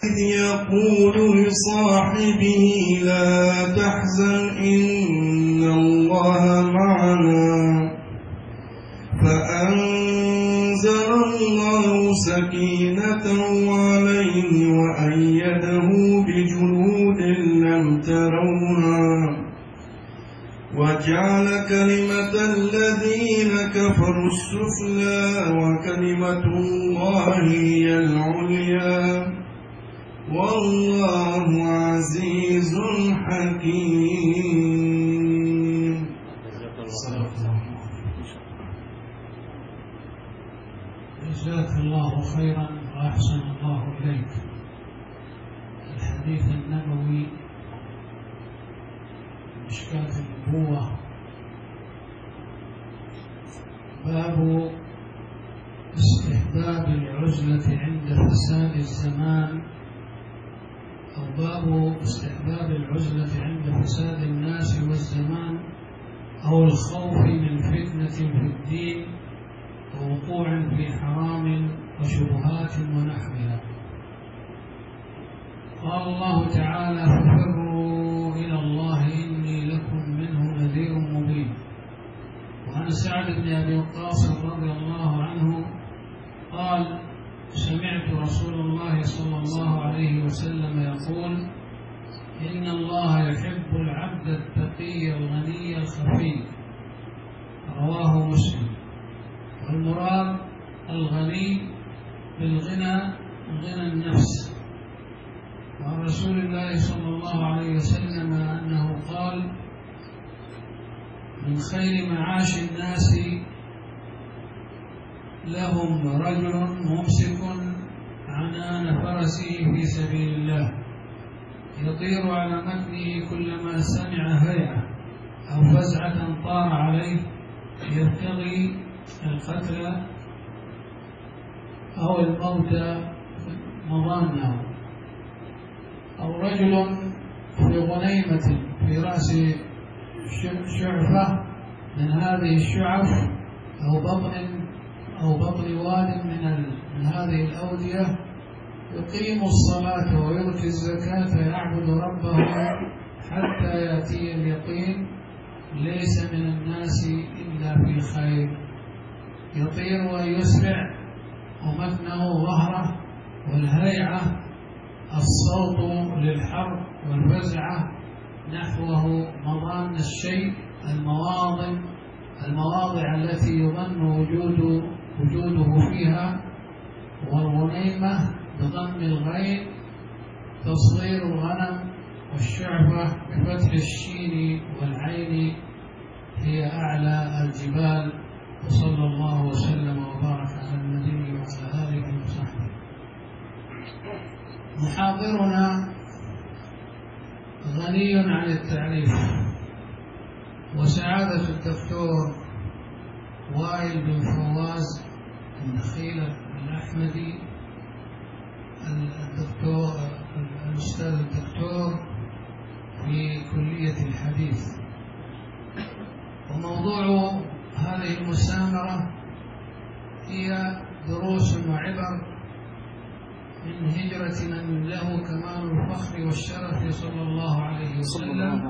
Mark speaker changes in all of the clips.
Speaker 1: إذ يقول لصاحبه لا تحزن إن الله معنا فأنزل الله سكينته عليه وأيده بجنود لم تروها وجعل كلمة الذين كفروا السفلى وكلمة الله هي العليا والله عزيز حكيم.
Speaker 2: جزاك الله خيرا وأحسن الله إليك. الحديث النبوي مشكاة النبوة باب استحباب العزلة عند فساد الزمان أو باب استحباب العزلة عند فساد الناس والزمان أو الخوف من فتنة في الدين ووقوع في حرام وشبهات ونحوها. قال الله تعالى ففروا إلى الله إني لكم منه نذير مبين. وعن سعد بن أبي وقاص رضي الله عنه قال سمعت رسول الله صلى الله عليه وسلم يقول إن الله يحب العبد التقي الغني الخفي. رواه مسلم. والمراد الغني بالغنى غنى النفس. وعن رسول الله صلى الله عليه وسلم أنه قال من خير معاش الناس لهم رجل ممسك عنان فرسه في سبيل الله يطير على متنه كلما سمع هيعة أو فزعة طار عليه يبتغي القتل أو الموت مضانه. أو رجل في غنيمة في رأس شعفة من هذه الشعف أو بطن واد من هذه الأودية يقيم الصلاة ويؤتي الزكاة يعبد ربه حتى يأتي اليقين ليس من الناس إلا في خير. يطير ويسرع ومتنه ظهره والهيعة الصوت للحرب والفزعة نحوه مضان الشيء المواضع التي يظن وجوده فيها. والغنيمة بضم الغين تصغير الغنم والشعفة بفتح الشين والعين هي أعلى الجبال. وصلى الله وسلم وبارك على النبي وعلى آله وصحبه. محاضرنا غني عن التعريف وسعادة الدكتور وائل بن فواز النخيل الأحمدي الأستاذ الدكتور في كلية الحديث. وموضوع هذه المسامرة هي دروس وعبر من هجرة من له كمال الفخر والشرف صلى الله عليه وسلم.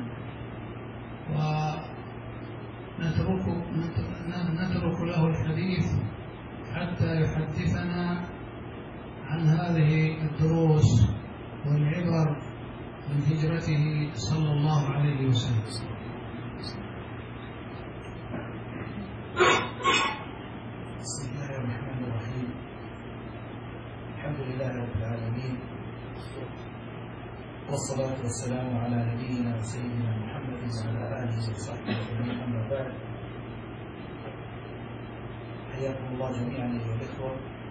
Speaker 2: ونترك له الحديث حتى يحدثنا عن هذه الدروس والعبر من هجرته صلى الله عليه وسلم.
Speaker 3: بسم الله الرحمن الرحيم. الحمد لله رب العالمين والصلاة والسلام على نبينا وسيدنا محمد وعلى آله وصحبه أجمعين. أما بعد، حياكم الله جميعا أيها الإخوة.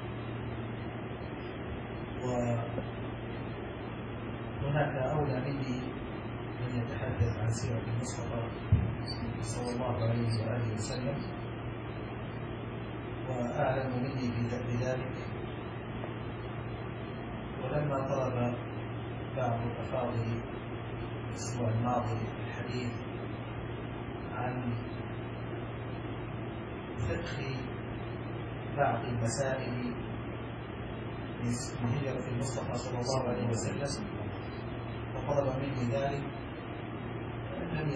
Speaker 3: وهناك أولى مني أن يتحدث عن سيرة المصطفى صلى الله عليه وآله وسلم، وأعلم مني بذلك. ولما طلب بعض الأفاضل الأسبوع الماضي الحديث عن فقه بعض المسائل من هجرة المصطفى صلى الله عليه وسلم وطلب مني ذلك لم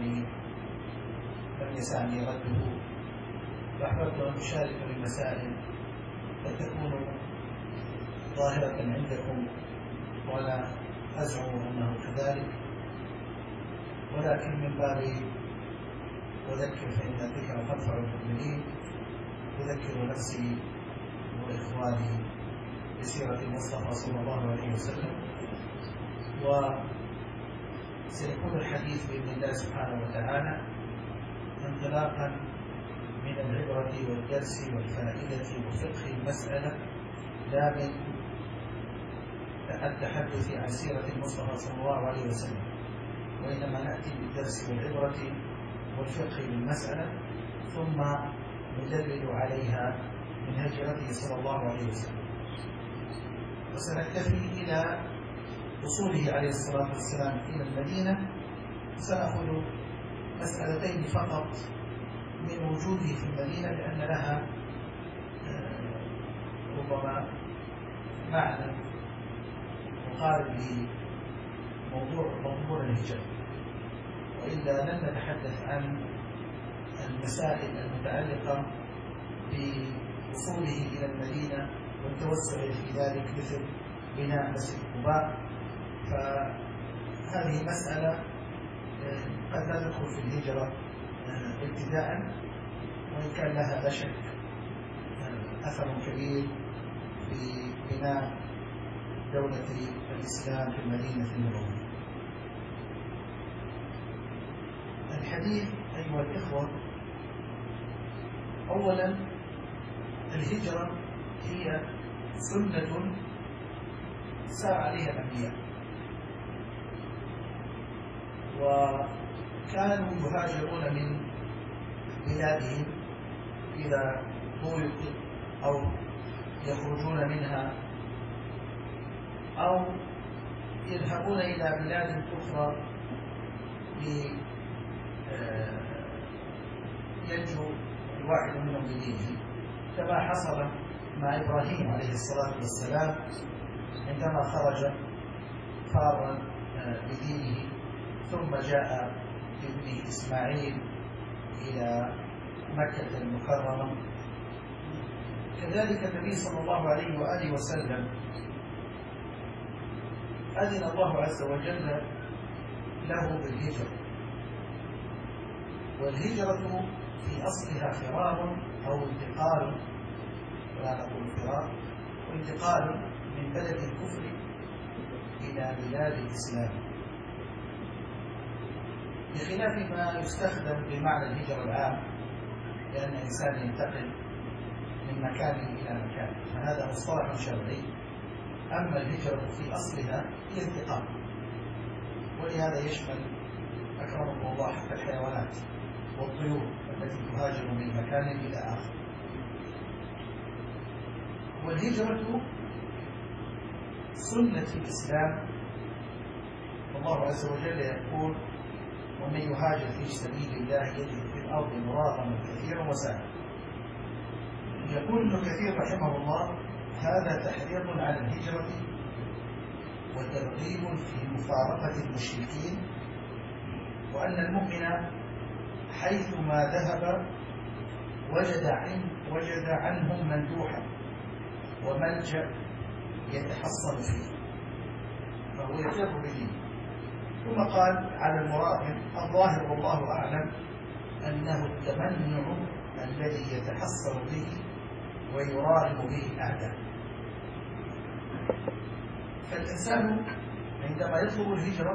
Speaker 3: يسعني رده، فأحببت أن أشارك بالمسائل قد تكون ظاهرة عندكم ولا أزعم أنه كذلك، ولكن من باب أذكر فإن الذكر تنفع المؤمنين، أذكر نفسي وإخواني بسيرة المصطفى صلى الله عليه وسلم. وسيكون الحديث بإذن الله سبحانه وتعالى انطلاقا من العبرة والدرس والفائدة وفقه المسألة، لا من التحدث عن سيرة المصطفى صلى الله عليه وسلم، وإنما نأتي بالدرس والعبرة والفقه للمسألة ثم ندلل عليها من هجرته صلى الله عليه وسلم. وسنكتفي إلى وصوله عليه الصلاة والسلام إلى المدينة، سنأخذ مسألتين فقط من وجوده في المدينة لأن لها ربما معنى مقارب لموضوع الهجرة، وإلا لن نتحدث عن المسائل المتعلقة بوصوله إلى المدينة والتوسع في ذلك مثل بناء مسجد قباء، فهذه مسألة قد لا تدخل في الهجرة ابتداء، وإن كان لها لا شك أثر كبير في بناء دولة الإسلام في المدينة النبوية. الحديث أيها الإخوة، أولا الهجرة هي سنة سار عليها الأنبياء، وكانوا يهاجرون من بلادهم إذا ضيقوا أو يخرجون منها أو يذهبون إلى بلاد أخرى لينجو الواحد منهم بدينه، كما حصل مع إبراهيم عليه الصلاة والسلام عندما خرج فارا بدينه ثم جاء بابنه إسماعيل إلى مكة المكرمة. كذلك النبي صلى الله عليه وآله وسلم أذن الله عز وجل له بالهجرة، والهجرة في أصلها فرار أو انتقال، ولا نقول فرار، وانتقال من بلد الكفر إلى بلاد الإسلام، بخلاف ما يستخدم بمعنى الهجرة العام، لأن الإنسان ينتقل من مكان إلى مكان، فهذا مصطلح شرعي. أما الهجرة في أصلها هي انتقال، ولهذا يشمل أكرمكم الله حتى الحيوانات والطيور التي تهاجر من مكان إلى آخر. والهجرة سنة الإسلام، والله عز وجل يقول: ومن يهاجر في سبيل الله يجد في الأرض مراغما كثيرا وسعا. يقول ابن كثير رحمه الله: هذا تحريض على الهجرة وترغيب في مفارقة المشركين، وأن المؤمن حيثما ذهب وجد عنهم مندوحا وملجأ يتحصن فيه، فهو يفر بدينه. ثم قال على المراهن: الظاهر والله أعلم أنه التمنع الذي يتحصن به ويراهن به الأعداء. فالإنسان عندما يطلب الهجرة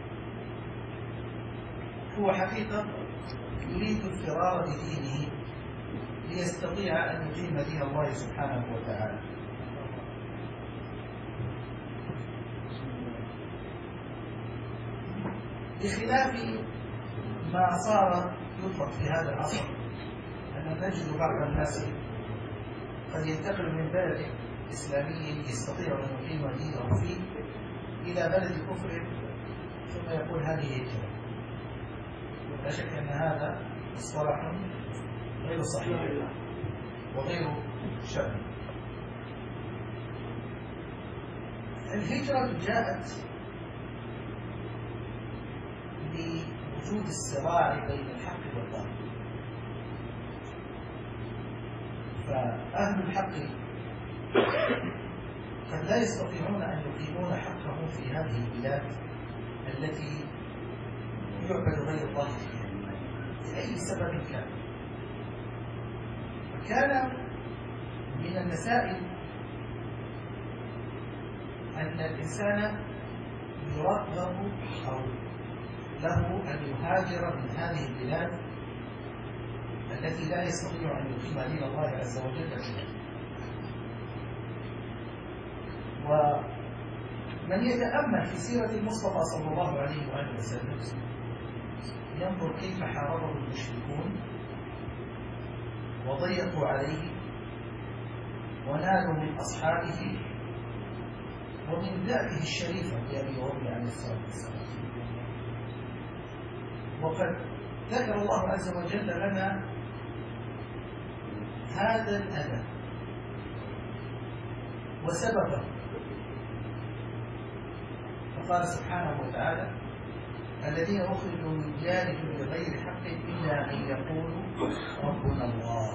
Speaker 3: هو حقيقة يريد الفرار بدينه ليستطيع أن يقيم دين الله سبحانه وتعالى. بخلاف ما صار يطلق في هذا العصر، أن نجد بعض الناس قد ينتقل من بلد إسلامي يستطيع أن يقيم دينه فيه إلى بلد كفر ثم يقول هذه هجرة. لا شك أن هذا مصطلح غير صحيح وغير شرعي. الهجرة جاءت لوجود الصراع بين الحق والباطل، فأهل الحق قد لا يستطيعون أن يقيمون حقهم في هذه البلاد التي يعبد غير الله فيها لأي سبب كان. وكان من المسائل أن الإنسان يرغب أو له أن يهاجر من هذه البلاد التي لا يستطيع أن يقيم دين الله عز وجل فيها. ومن يتأمل في سيرة المصطفى صلى الله عليه وآله وسلم ينظر كيف حاربه المشركون وضيقوا عليه ونالوا من أصحابه ومن ذاته الشريفة لأبي وأمي عليه الصلاة والسلام. وقد ذكر الله عز وجل لنا هذا الأذى وسببه، فقال سبحانه وتعالى: الذين أخرجوا من ديارهم بغير حق إلا أن يقولوا ربنا الله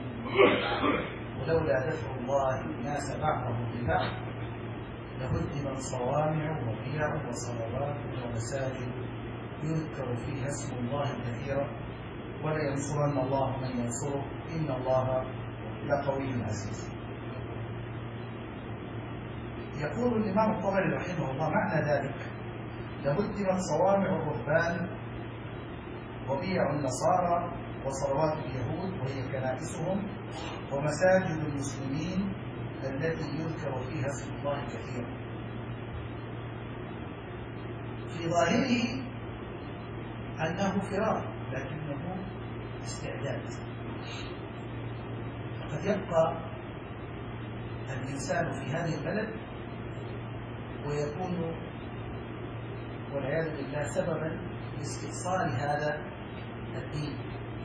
Speaker 3: ولولا دفع الله الناس بعضهم ببعض لهدمت صوامع وبيع وصلوات ومساجد يذكر فيها اسم الله كثيرا ولينصرن الله من ينصره إن الله لقوي عزيز. يقول الإمام الطبري رحمه الله: معنى ذلك لهدمت صوامع الرهبان وبيع النصارى وصلوات اليهود وهي كنائسهم ومساجد المسلمين التي يذكر فيها اسم الله كثيرا. في ظاهره أنه فرار لكنه استعداد. فقد يبقى الإنسان في هذه البلد ويكون والعياذ بالله سببا لاستئصال هذا الدين،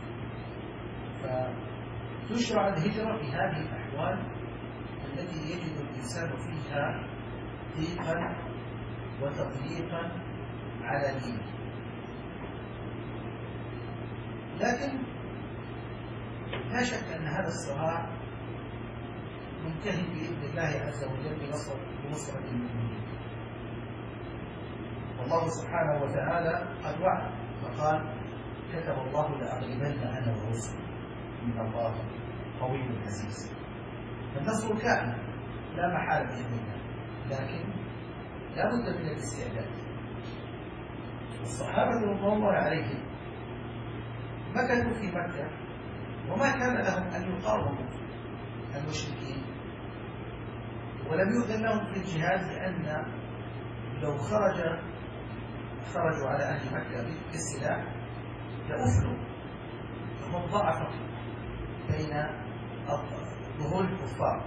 Speaker 3: فتشرع الهجرة في هذه الأحوال التي يجد الإنسان فيها ضيقا وتضييقا على دينه. لكن لا شك أن هذا الصراع منتهي بإذن الله عز وجل بنصرة المؤمنين. والله سبحانه وتعالى قد وعد فقال: كتب الله لأغلبن أنا ورسلي إن الله قوي عزيز. فالنصر كائن لا محالة بإذن الله، لكن لا بد من الاستعداد. والصحابة رضي الله عليهم مكثوا في مكة وما كان لهم أن يقاوموا المشركين، ولم يؤذن لهم في الجهاد لأن لو خرجوا على أهل مكة بالسلاح لأفلوا، فهم ضعفوا بين ظهور الكفار.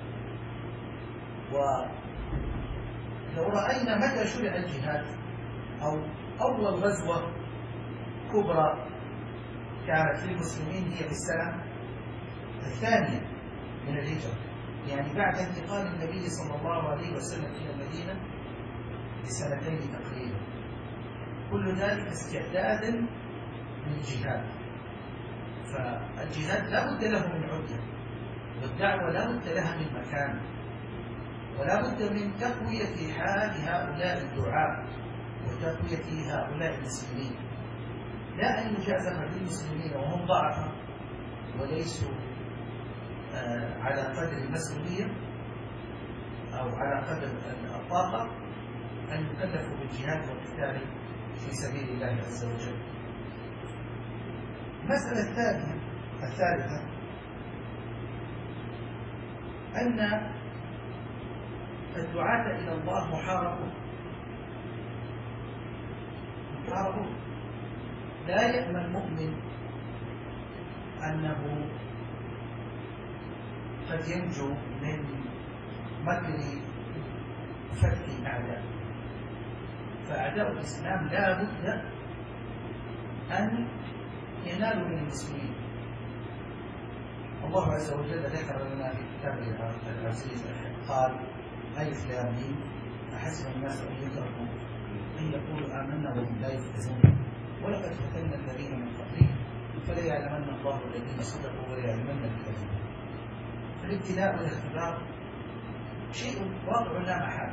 Speaker 3: ولو رأينا متى شرع الجهاد أو أول غزوة كبرى كانت للمسلمين هي في السنة الثانية من الهجرة، يعني بعد انتقال النبي صلى الله عليه وسلم إلى المدينة بسنتين تقريبا. كل ذلك استعدادا للجهاد. فالجهاد لا بد له من عدة، والدعوة لا بد لها من مكان، ولا بد من تقوية حال هؤلاء الدعاة وتقوية هؤلاء المسلمين، لا أن يجازف للمسلمين وهم ضعفاء وليسوا على قدر المسؤولية أو على قدر الطاقة أن يكلفوا بالجهاد والقتال في سبيل الله عز وجل. المسألة الثالثة أن الدعاة إلى الله محاربون. لا يأمن مؤمن أنه قد ينجو من مكر فتك الأعداء. فأعداء الإسلام لا بد أن ينالوا من المسلمين. الله عز وجل ذكر لنا في كتابه العزيز قال: ألف لام ميم أحسب الناس أن يتركوا أن يقولوا آمنا وهم لا يفتنون ولقد فتنا الذين من قبلهم فليعلمن الله الذين صدقوا وليعلمن الكاذبين. الابتلاء والاختبار شيء واقع لا محالة،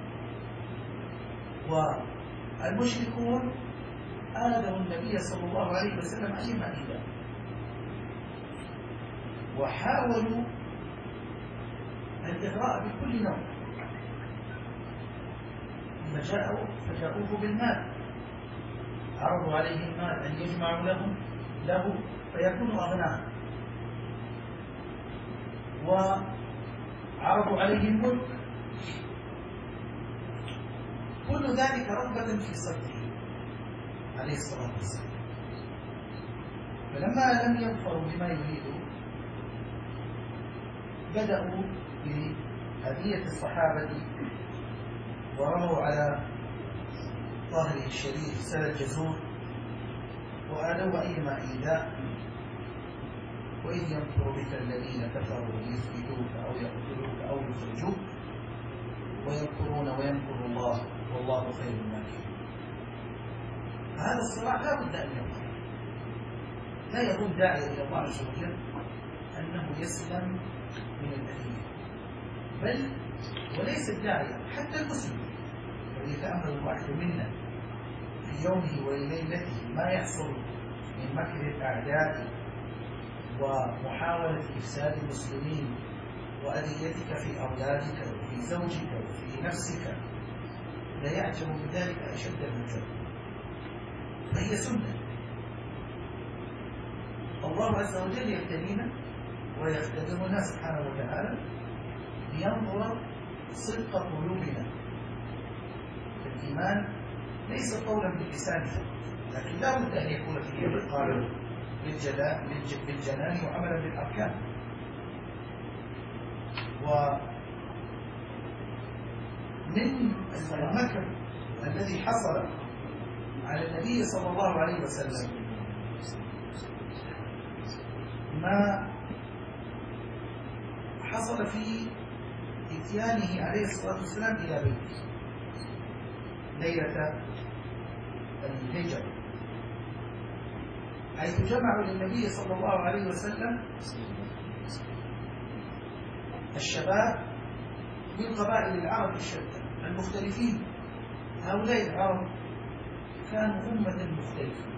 Speaker 3: والمشركون آذوا النبي صلى الله عليه وسلم أيما إذا، وحاولوا الإغراء بكل نوع. لما فجاءوه بالمال، عرضوا عليه المال أن يجمعوا له فيكونوا أغنياء، وعرضوا عليه الملك، كل ذلك رغبة في صدره عليه الصلاة والسلام. فلما لم يظفروا بما يريدوا بدأوا بأذية الصحابة، ورموا على ظهره الشريف سل الجزور وآلوا أيما إيذاء. وإذ يمكر بك الذين كفروا ليثبتوك أو يقتلوك أو يخرجوك ويمكرون ويمكر الله والله خير الماكرين. هذا الصراع لا بد أن يقع. لا يظن داعي إلى الله عز وجل أنه يسلم من الأذية، بل وليس الداعي حتى المسلم الذي يتأمل الواحد منا في يومه وليلته ما يحصل من مكر الأعداء ومحاولة إفساد المسلمين وأذيتك في أولادك وفي زوجك وفي نفسك لا يعجب بذلك أشد الرجال. فهي سنة الله عز وجل يبتلينا ويختبرنا سبحانه وتعالى لينظر صدق قلوبنا. الإيمان ليس قولا باللسان فقط، لكن لا بد أن يكون فيه القول بالجنان وعملا بالأركان. ومن المكر الذي حصل على النبي صلى الله عليه وسلم ما حصل في إتيانه عليه الصلاة والسلام إلى بيته ليلة الهجرة، حيث جمعوا للنبي صلى الله عليه وسلم الشباب من قبائل العرب الشتى المختلفين. هؤلاء العرب كانوا أمة مختلفة،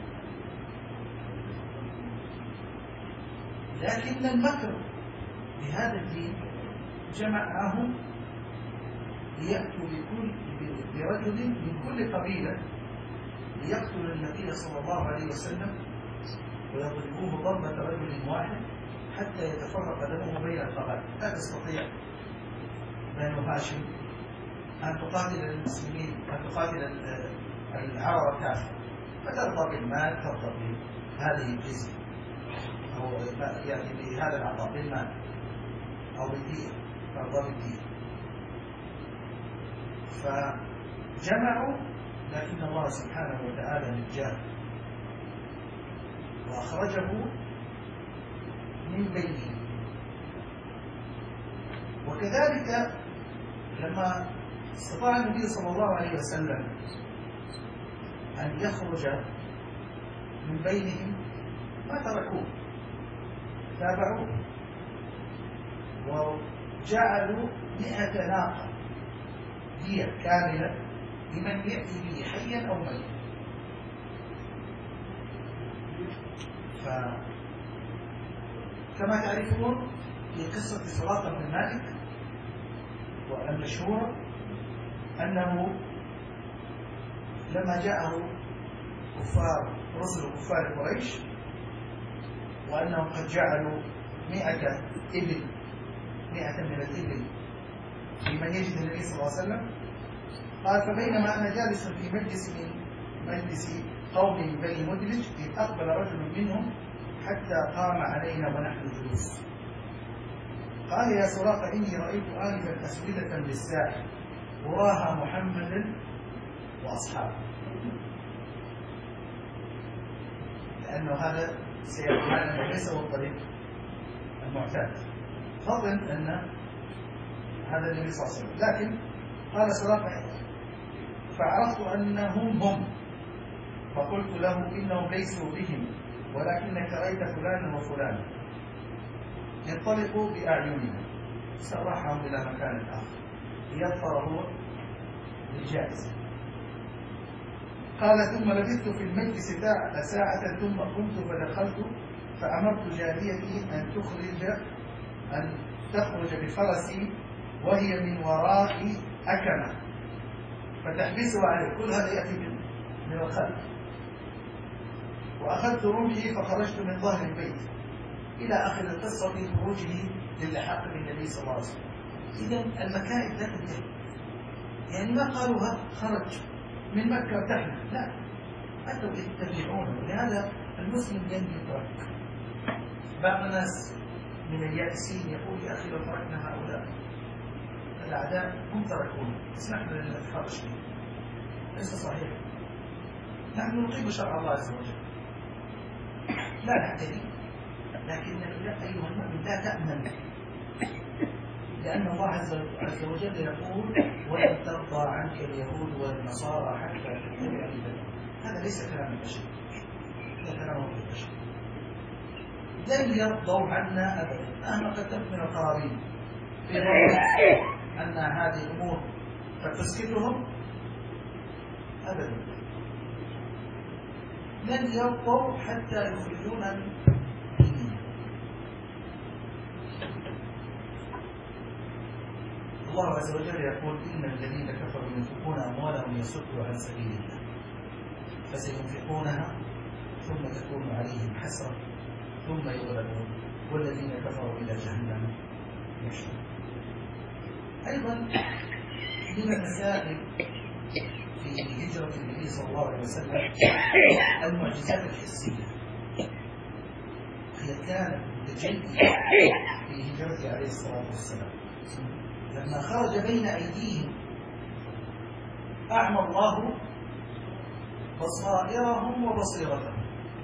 Speaker 3: لكن المكر بهذا الدين جمعهم ليأتوا برجل من كل قبيلة ليقتل النبي صلى الله عليه وسلم ويضربوه ضربة رجل واحد حتى يتفرق دمه بين القبائل. لا تستطيع بنو هاشم أن تقاتل المسلمين، أن تقاتل العرب كافة، فترضى بالمال، ترضى بهذه الجزية أو يعني بهذا العطاء بالمال أو بالدية، ترضى بالدية. فجمعوا، لكن الله سبحانه وتعالى نجاه وأخرجه من بينهم. وكذلك لما استطاع النبي صلى الله عليه وسلم أن يخرج من بينهم ما تركوه، تابعوه وجعلوا 100 ناقة دية كاملة لمن يأتي به حيا أو ميتا. فكما تعرفون في قصة سراقة بن مالك والمشهورة أنه لما جاءه رسل كفار قريش وأنهم قد جعلوا 100 إبل، 100 من الإبل لمن يجد النبي صلى الله عليه وسلم، قال فبينما أنا جالس في مجلس قوم من بني مدلج إذ أقبل رجل منهم حتى قام علينا ونحن جلوس. قال يا سراقة إني رأيت آنفا أسودة بالساحل وراها محمدا وأصحابه، لأنه هذا سيكون أنه ليس هو الطريق المعتاد، فضلا أن هذا النبي صلى الله عليه وسلم. لكن قال سراقة فعرفت أنهم هم، فقلت له إنهم ليسوا بهم ولكنك رأيت فلانا وفلانا، انطلقوا بأعيننا. سرحهم إلى مكان آخر ليظفر هو بالجائزة. قال ثم لبثت في المجلس ساعة ثم قمت فدخلت فأمرت جاريتي أن تخرج بفرسي وهي من وراء أكمة فتحبسه عليه، كل هذا يأتي من الخلف. وأخذت رمحي فخرجت من ظهر البيت إلى آخر القصة في خروجه للحاق بالنبي صلى الله عليه وسلم. إذن المكائد لا تنتهي، يعني ما قالوها خرج من مكة ارتحنا، لا، أتوا يتبعونه. ولهذا المسلم لن يترك. بعض الناس من اليائسين يقول يا أخي لو تركنا هؤلاء الأعداء هم تركونا بس نحن لن نتحرش به. ليس صحيح. نحن نقيم شرع الله عز وجل لا نعتدي، لكنك لا أيها المؤمن لا تأمن، لأن الله عز وجل يقول ولن ترضى عنك اليهود والنصارى حتى تتبع ملتهم. هذا ليس كلام البشر، هذا كلام البشر. لن يرضوا عنا أبدا مهما قدمت من القرابين في ظن أن هذه الأمور فتسكتهم أبدا. لن يرضوا حتى يخرجونا من ديننا. الله عز وجل يقول إن الذين كفروا ينفقون أموالهم ليصدوا عن سبيل الله فسينفقونها ثم تكون عليهم حسرة ثم يغلبون والذين كفروا إلى جهنم يحشرون. أيضا من المسائل في هجرة النبي صلى الله عليه وسلم المعجزات الحسية. هي كانت متجلية في هجرته عليه الصلاة والسلام. لما خرج بين أيديهم أعمى الله بصائرهم وبصيرتهم.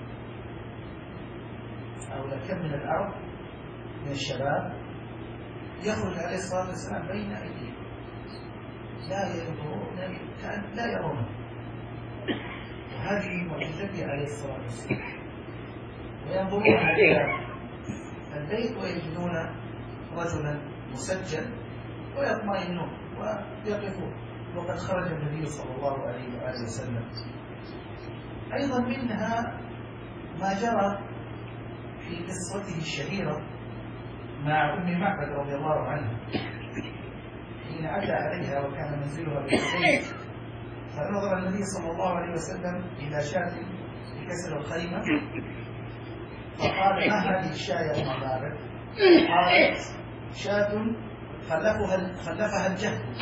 Speaker 3: أو كم من العرب من الشباب يخرج عليه الصلاة والسلام بين أيديهم لا ينظرون لا يرونه، وهذه معجزته عليه الصلاة والسلام. وينظرون إلى البيت ويجدون رجلا مسجل ويطمئنون ويقفون وقد خرج النبي صلى الله عليه وآله وسلم. أيضا منها ما جرى في قصته الشهيرة مع أم معبد رضي الله عنها حين أتى عليها وكان منزلها بالبيت، فنظر النبي صلى الله عليه وسلم إلى شاة بكسر الخيمة فقال ما هذه الشاة يا أم معبد؟ قالت شاة خلفها الجهل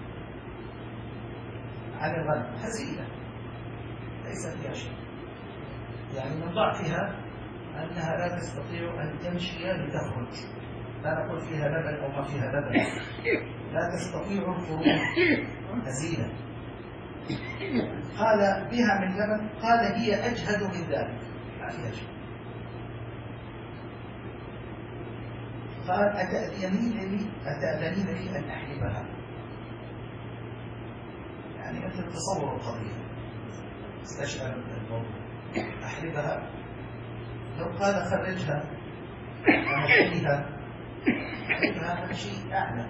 Speaker 3: عن الغنم هزيلة ليس فيها شيء، يعني من ضعفها أنها لا تستطيع أن تمشي لتخرج، لا نقول فيها لبن أو ما فيها لبن، لا تستطيع الخروج هزيلة. قال بها من لبن؟ قال هي أجهد من ذلك ما فيها شيء. قال أتأذنين لي أن أحلبها؟ يعني أنت تصور القضية استشعر الموضوع. أحلبها؟ لو قال خرجها أمشيها أحلبها هذا شيء أعلى.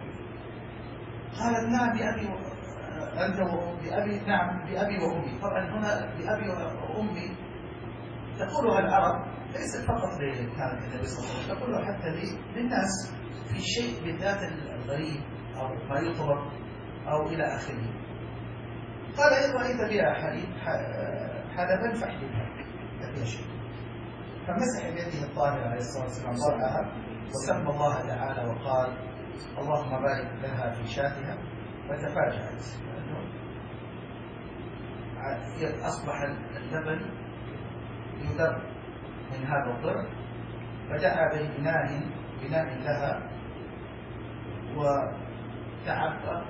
Speaker 3: قالت نعم بأبي أنت بأبي، نعم بأبي وأمي. طبعا هنا بأبي وأمي تقولها العرب ليست فقط كانت النبي صلى الله عليه وسلم، تقولها حتى للناس في شيء بالذات الغريب أو ما يطلب أو إلى آخره. قال إن رأيت بها حلبا فاحلبها لا فيها شيء. فمسح بيده الطاهر عليه الصلاة والسلام ضرعها وسمى الله تعالى وقال اللهم بارك لها في شاتها، فتفاجأت لأنه أصبح اللبن يذر من هذا الضرع، فدعا بناء لها وتعبى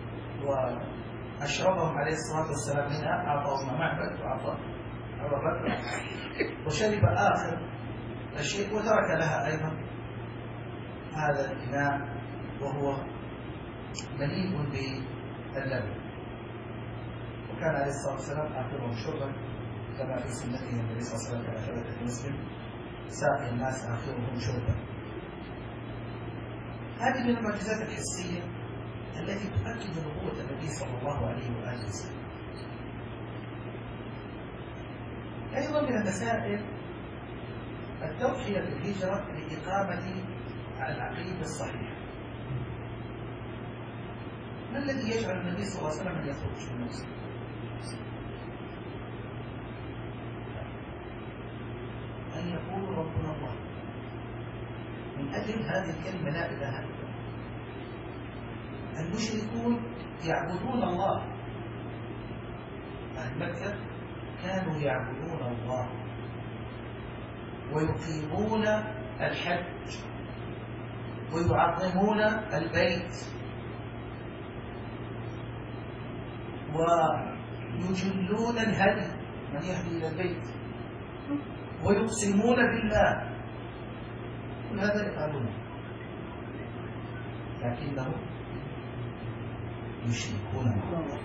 Speaker 3: وأشربهم عليه الصلاة والسلام منها، أعطاهم معبد وأعطى الرجل وشرب آخر الشيء وترك لها أيضا هذا الإناء وهو مليء اللبن، وكان عليه الصلاة والسلام آخرهم شربا كما في سنته النبي صلى الله عليه وسلم كما ثبت في مسلم ساقي الناس آخرهم شربا. هذه من المعجزات الحسية التي تؤكد نبوة النبي صلى الله عليه وآله وسلم. أيضا من المسائل التوحية بالهجرة لإقامة العقيدة الصحيحة. ما الذي يجعل النبي صلى الله عليه وسلم أن يخرج من نفسه؟ أن يقول ربنا الله، من أجل هذه الكلمة لا إله إلا الله. المشركون يعبدون الله، أهل مكة كانوا يعبدون الله ويقيمون الحج ويعظمون البيت ويجلون الهدي من يهدي إلى البيت ويقسمون بالله، كل هذا يفعلونه، لكنهم يشركون مع الله.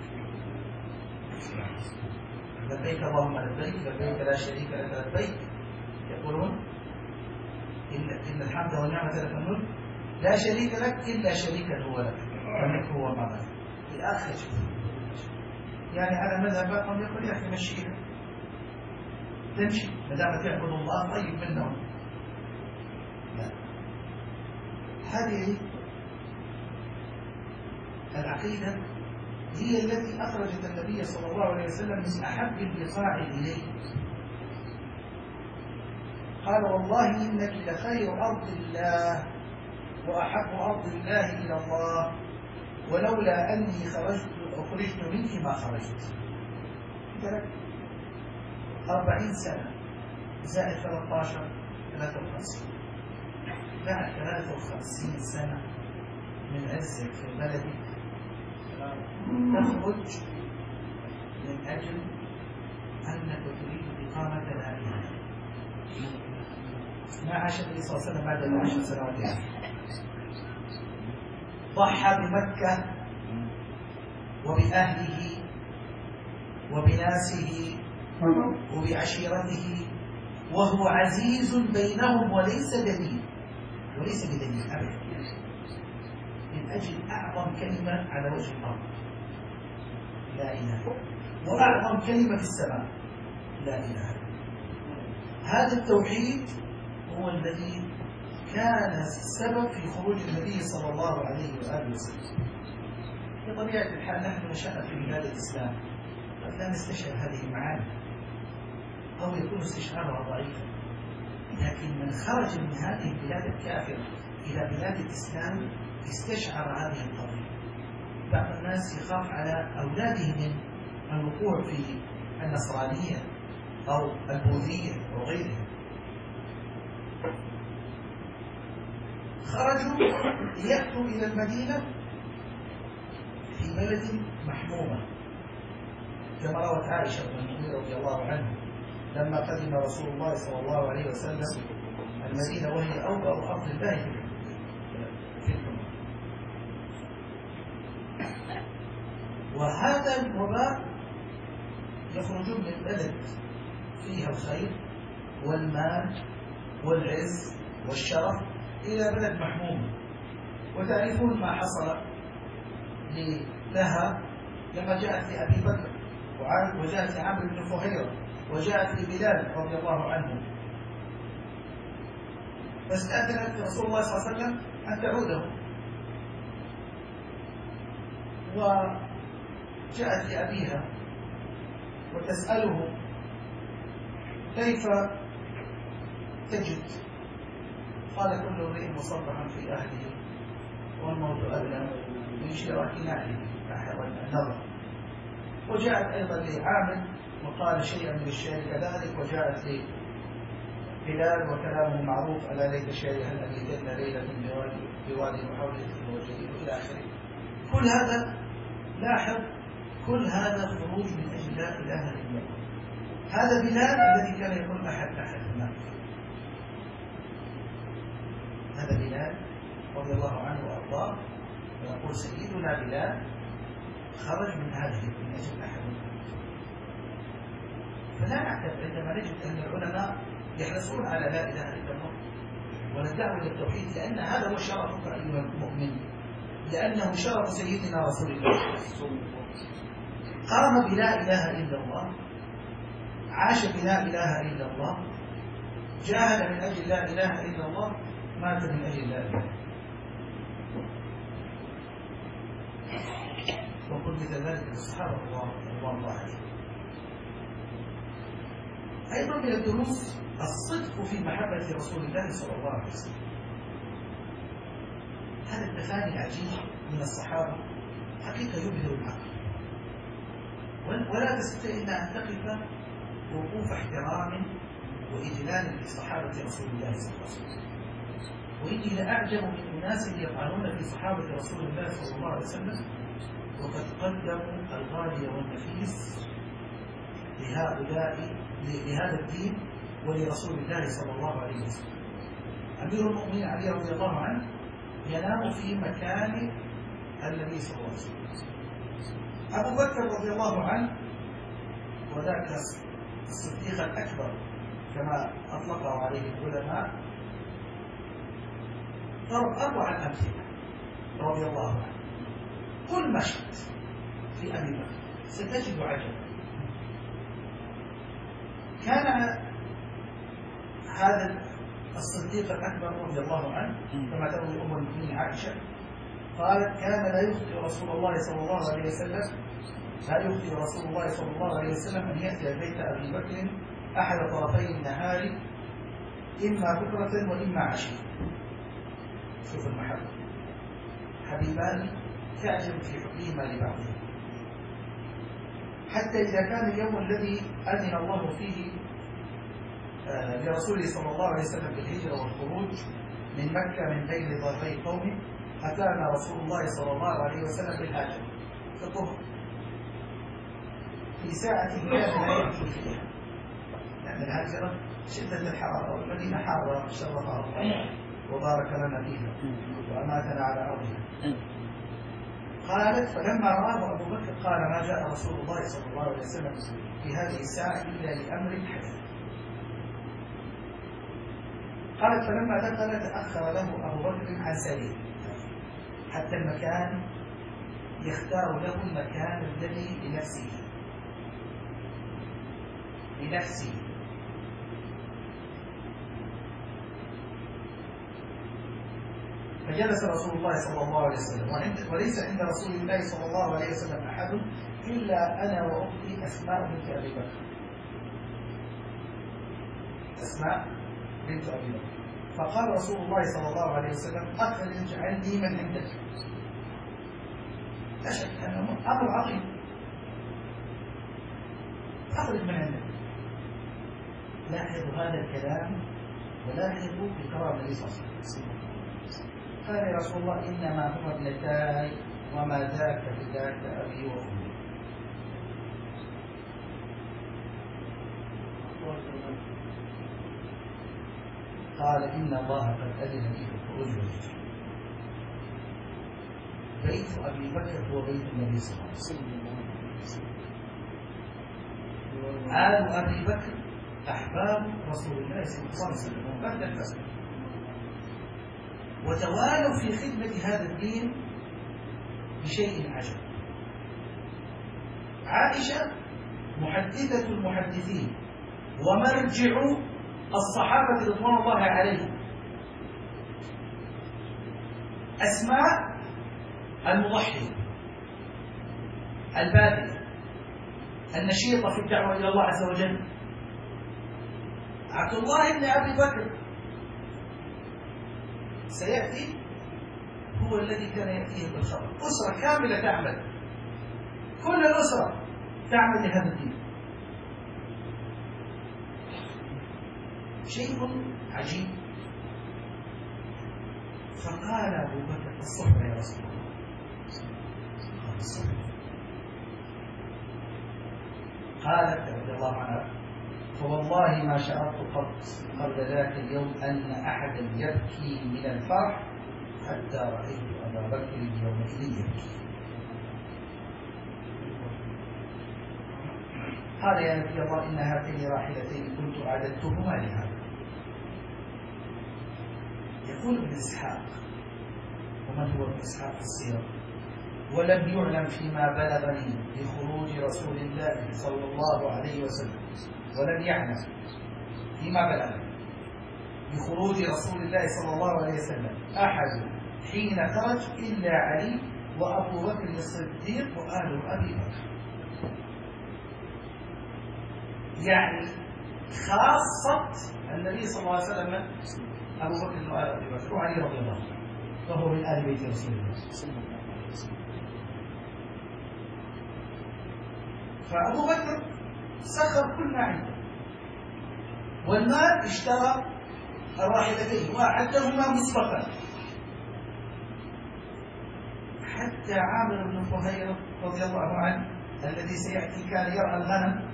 Speaker 3: لبيك اللهم لبيك لبيك لا شريك لك لبيك، يقولون إن الحمد والنعمة لك الملك لا شريك لك إلا شريكا هو لك فملكه هو ما ملك في آخر شيء. يعني على مذهب بعضهم يقول يا أخي مشيها تمشي ما دام تعبد الله طيب منهم. لا، هذه العقيدة هي التي أخرجت النبي صلى الله عليه وسلم من أحب البقاع إليه. قال والله إنك لخير أرض الله وأحب أرض الله إلى الله، ولولا أني أخرجت منك ما خرجت. 40 سنة زائد 13 53 بعد 53 سنة من عزك في بلدك تخرج من أجل أنك تريد إقامة لا إله. ما عاش النبي صلى الله عليه وسلم بعد 10 سنوات، ضحى بمكة وبأهله وبناسه وبعشيرته وهو عزيز بينهم وليس دليل وليس بدليل أبدا، من أجل أعظم كلمة على وجه الأرض لا إله، وأعظم كلمة في السماء لا إله. هذا التوحيد هو الذي كان السبب في خروج النبي صلى الله عليه وآله وسلم. بطبيعة الحال نحن نشأنا في بلاد الإسلام قد لا نستشعر هذه المعاني أو يكون استشعارها ضعيفا، لكن من خرج من هذه البلاد الكافرة إلى بلاد الإسلام استشعر هذه القضية. بعض الناس يخاف على أولاده من الوقوع في النصرانية أو البوذية وغيرها. خرجوا ليأتوا إلى المدينة في بلد محمومة، كما روت عائشة بن المغيرة رضي الله عنه لما قدم رسول الله صلى الله عليه وسلم المدينة وهي أوبأ أرض الله في الأمة. وهذا الوباء يخرجون من بلد فيها الخير والمال والعز والشرف إلى بلد محموم. وتعرفون ما حصل لها لما جاءت لأبي بكر وجاءت لعمرو بن فهيرة وجاءت لبلال رضي الله عنه، فاستأذنت رسول الله صلى الله عليه وسلم أن تعوده، وجاءت لأبيها وتسأله كيف تجد؟ قال كل امرئ مصبح في أهله والموت أبلى من شراك نعله النظر. وجاءت أيضا لعامر وقال شيئا من الشعر كذلك، وجاءت لبلال وكلامه معروف ألا ليت شعري هل أبيتن ليلة بوادي محاولة وجهه إلى آخره. كل هذا لاحظ، كل هذا خروج من أجل لا إله إلا الله. هذا بلال الذي كان يقول أحد هناك، هذا بلال رضي الله عنه وأرضاه، ويقول سيدنا بلال خرج من هذه من أجل أحد. فلا نعتبر عندما نجد أن العلماء يحرصون على لا إله إلا الله والدعوة إلى التوحيد، لأن هذا هو شرفك أيها المؤمن، لأنه شرف سيدنا رسول الله، قام بلا إله إلا الله، عاش بلا إله إلا الله، جاهد من أجل لا إله إلا الله، مات من أجل لا إله. وقل مثل ذلك الصحابة رضوان الله عليهم. أيضا من الدروس الصدق في محبة رسول الله صلى الله عليه وسلم. هذا التفاني العجيب من الصحابة حقيقة يبهر العقل، ولا تستطيع إلا أن تقف وقوف احترام وإجلال لصحابة رسول الله صلى الله عليه وسلم. وإني لأعجب من أناس يطعنون في صحابة رسول الله صلى الله عليه وسلم وقد قدموا الغالي والنفيس لهذا الدين ولرسول الله صلى الله عليه وسلم. أمير المؤمنين علي رضي الله عنه ينام في مكان النبي صلى الله عليه وسلم. أبو بكر رضي الله عنه وذاك الصديق الأكبر كما أطلقه عليه العلماء ضرب 4 أمثلة رضي الله عنه. قل ما شئت في أبي بكر ستجد عجبا. كان هذا الصديق الأكبر رضي الله عنه كما تروي أم المؤمنين عائشة قالت كان لا يخطئ رسول الله صلى الله عليه وسلم أن يأتي بيت أبي بكر أحد طرفي النهار إما بكرة وإما عشية. شوف المحبة، حبيبان تعجب في حبهما لبعضهم، حتى إذا كان اليوم الذي أذن الله فيه لرسوله صلى الله عليه وسلم بالهجرة والخروج من مكة من بين ظهري قومه أتانا رسول الله صلى الله عليه وسلم بالهاجر في الظهر في ساعة كان لا يمكن فيها، لأن الهاجرة شدة الحرارة والمدينة حارة شرفها الله وبارك لنا فيها وأماتنا على أرضها. قالت فلما رآه أبو بكر قال ما جاء رسول الله صلى الله عليه وسلم في هذه الساعة إلا لأمر حدث. قالت فلما دخل تأخر له أبو بكر عن سرير حتى المكان يختار له المكان الذي لنفسه. فجلس رسول الله صلى الله عليه وسلم وليس عند رسول الله صلى الله عليه وسلم أحد إلا أنا وأختي أسماء بنت أبي بكر. فقال رسول الله صلى الله عليه وسلم أخرج عني من عندك. لا شك أنه أمر عظيم، أخرج من عندك. لاحظوا هذا الكلام ولاحظوا بكرم النبي صلى الله عليه وسلم. قال يا رسول الله إنما هما ابنتاي وما ذاك بذاك أبي وأمي. قال إن الله قد أذن لي بالخروج والهجرة. بيت أبي بكر هو بيت النبي صلى الله عليه وسلم. آل أبي بكر أحباب رسول الله صلى الله عليه وسلم بعد الفتح، وتوالوا في خدمة هذا الدين بشيء عجب. عائشة محدثة المحدثين ومرجع الصحابة رضوان الله عليهم. أسماء المضحية الباذلة النشيطة في الدعوة إلى الله عز وجل. عبد الله بن أبي بكر سيأتي هو الذي كان يأتيه بالخبر. أسرة كاملة تعمل، كل الأسرة تعمل لهذا الدين. شيء عجيب. فقال أبو بكر الصحبة يا رسول الله. قال الصحبة. قالت رضي الله عنها فوالله ما شعرت قط قبل ذاك اليوم أن أحدا يبكي من الفرح حتى رأيت أبا بكر يومئذ يبكي. قال يا نبي الله إن هاتين راحلتين كنت أعددتهما لهذا. يقول ابن إسحاق، ومن هو ابن إسحاق في السيرة؟ ولم يعلم فيما بلغني بخروج رسول الله صلى الله عليه وسلم، ولم يعلم فيما بلغني بخروج رسول الله صلى الله عليه وسلم أحد حين خرج إلا علي وأبو بكر الصديق وآل أبي بكر. يعني خاصة النبي صلى الله عليه وسلم أبو بكر وآل أبي بكر وعلي رضي الله عنه، وهو من آل بيت رسول الله. فأبو بكر سخر كل ما عنده، والمال اشترى الراحلتين وأعدهما مسبقا. حتى عامر بن فهيرة رضي الله عنه الذي سيأتي كان يرعى الغنم.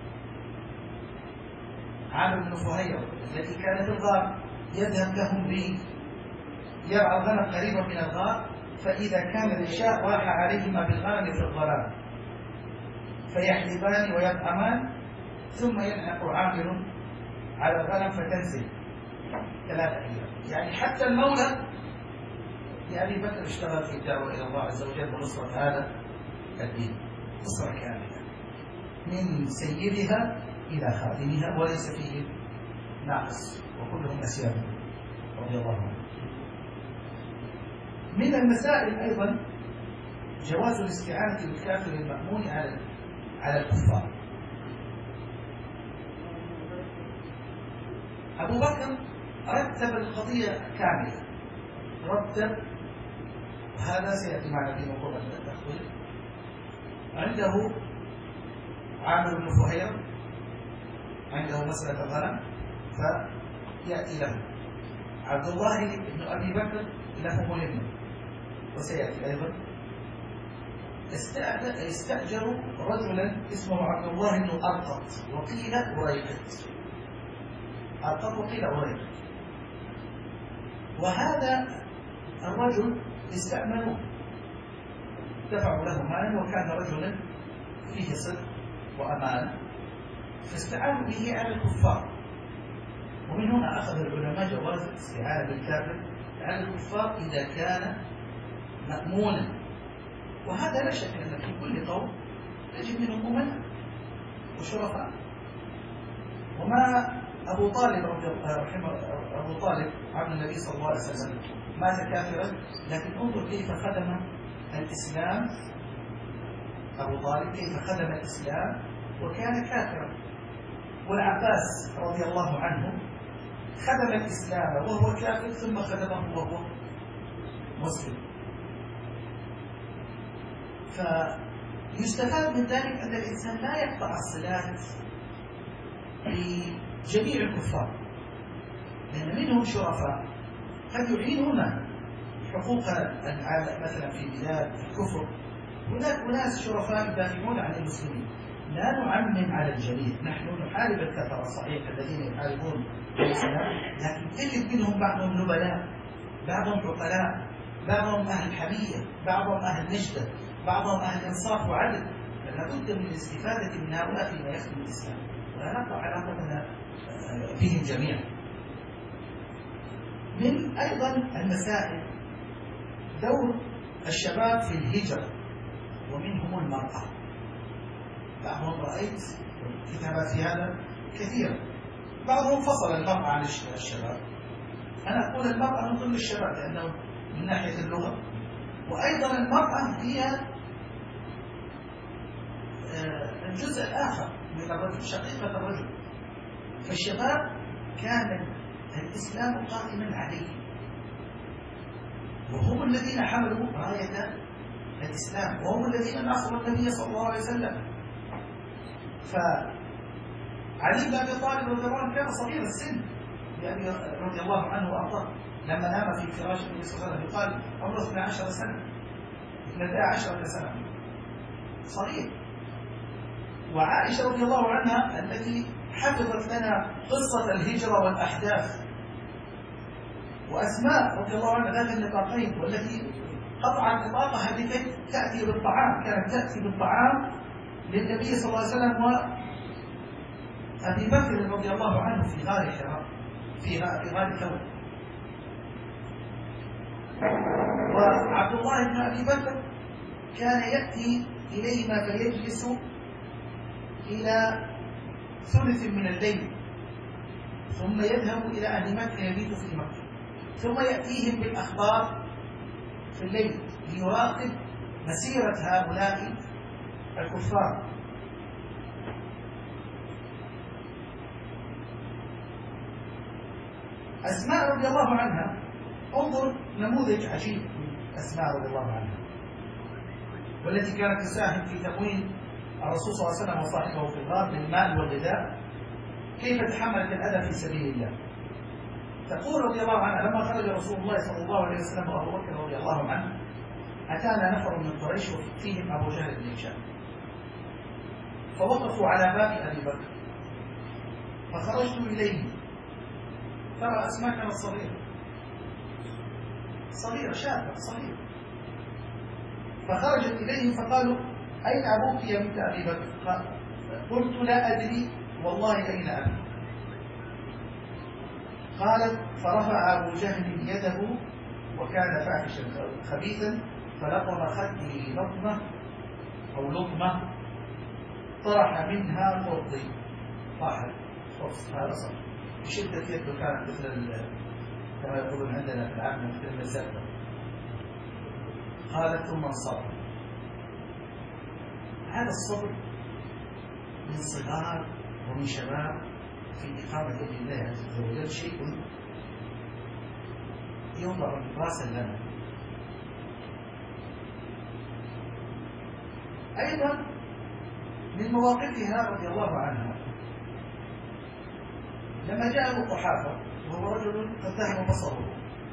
Speaker 3: عامر بن فهيرة الذي كان في الغار يذهب لهم به يرعى الغنم قريبا من الغار، فإذا كان العشاء راح عليهما بالغنم في الظلام فيحلبان ويطعمان، ثم يلحق عامر على الغنم فتنزل 3 أيام. يعني حتى المولى لأبي بكر اشتغل في الدعوة إلى الله عز وجل ونصرة هذا الدين نصرة كاملة من سيدها إلى خادمها، وليس فيه ناقص، وكلهم أسياد رضي الله عنه. من المسائل أيضا جواز الاستعانة بالكافر المأمون على الكفار. أبو بكر رتب القضية كاملة، رتب، وهذا سيأتي معنا في موضوع التخويف. عنده عامر بن فهيرة عنده مسألة الغنم فيأتي له عبد الله بن أبي بكر له مهمة، وسيأتي أيضا. استأجروا رجلا اسمه عبد الله بن أرقط وقيل أريقط، أرقط وقيل أريقط، وهذا الرجل استأمنوه، دفعوا له مالا وكان رجلا فيه صدق وأمانة، فاستعانوا به على الكفار. ومن هنا أخذ العلماء جواز الاستعانة بالكافر على الكفار إذا كان مأمونا. وهذا لا شك أن في كل قوم تجد منهم أمنا وشرفاء. وما أبو طالب أبو طالب عبد النبي صلى الله عليه وسلم مات كافرا، لكن انظر كيف خدم الإسلام. أبو طالب كيف خدم الإسلام وكان كافرا. والعباس رضي الله عنه خدم الإسلام وهو كافر ثم خدمه وهو مسلم. فيستفاد من ذلك أن الإنسان لا يقطع الصلات بجميع الكفار، لأن منهم شرفاء قد يعينون حقوق مثلا في بلاد الكفر. هناك أناس شرفاء يدافعون عن المسلمين. لا نعمم على الجميع، نحن نحارب الكفرة صحيح الذين يحاربون الإسلام، لكن تجد منهم بعضهم نبلاء، بعضهم عقلاء، بعضهم أهل حمية، بعضهم أهل نجدة، بعضهم أهل إنصاف وعدل. فلا بد من الاستفادة من هؤلاء فيما يخدم الإسلام، ولا نقطع علاقتنا بهم جميعا. من أيضا المسائل دور الشباب في الهجرة، ومنهم المرأة. بعضهم رأيت كتابات في هذا كثيرة، بعضهم فصل المرأة عن الشباب. أنا أقول المرأة من ضمن الشباب لأنه من ناحية اللغة، وأيضا المرأة هي الجزء الآخر من الرجل، شقيقة الرجل. فالشباب كان الإسلام قائما عليه، وهم الذين حملوا راية الإسلام، وهم الذين نصروا النبي صلى الله عليه وسلم. فعلي بن أبي طالب رضي الله عنه كان صغير السن رضي الله عنه وأرضاه، لما نام في فراش النبي صلى الله عليه وسلم يقال عمره 12 سنة 12 سنة، صغير. وعائشة رضي الله عنها التي حفظت لنا قصة الهجرة والأحداث، وأسماء رضي الله عنها ذات النطاقين والتي قطعت نطاقها لكي تأتي بالطعام، كانت تأتي بالطعام للنبي صلى الله عليه وسلم أبي بكر رضي الله عنه في غار حراء، في غار ثور، وعبد الله بن أبي بكر كان يأتي إليهما فيجلس إلى ثلث من الليل، ثم يذهب إلى أهل مكة يبيت في مكة، ثم يأتيهم بالأخبار في الليل ليراقب مسيرة هؤلاء الكفار. أسماء رضي الله عنها، انظر نموذج عجيب أسماء رضي الله عنها، والتي كانت تساهم في تموين الرسول صلى الله عليه وسلم وصاحبه في الغار بالمال والغذاء، كيف تحملت الأذى في سبيل الله. تقول رضي الله عنها: لما خرج رسول الله صلى الله عليه وسلم وأبو بكر رضي الله عنه، أتانا نفر من قريش وفيهم أبو جهل بن هشام، فوقفوا على باب أبي بكر، فخرجت إليهم، ترى أسماء كانت صغيرة شابة صغيرة، فخرجت إليهم فقالوا: أين أبوك يا بنت أبي بكر؟ قلت: لا أدري والله أين أبي. قالت: فرفع أبو جهل يده وكان فاحشا خبيثا، فلقم خده لطمة أو لطمة طرح منها قرطي، طاحت قرص، هذا صح، بشدة يده كانت مثل كما يقولون عندنا في العامة مثل المزبة. قالت: ثم انصرف. هذا الصبر من صغار ومن شباب في إقامة دين الله عز وجل شيء يوضع راسا لنا. أيضا من مواقفها رضي الله عنها لما جاء أبو قحافة وهو رجل قد ذهب بصره،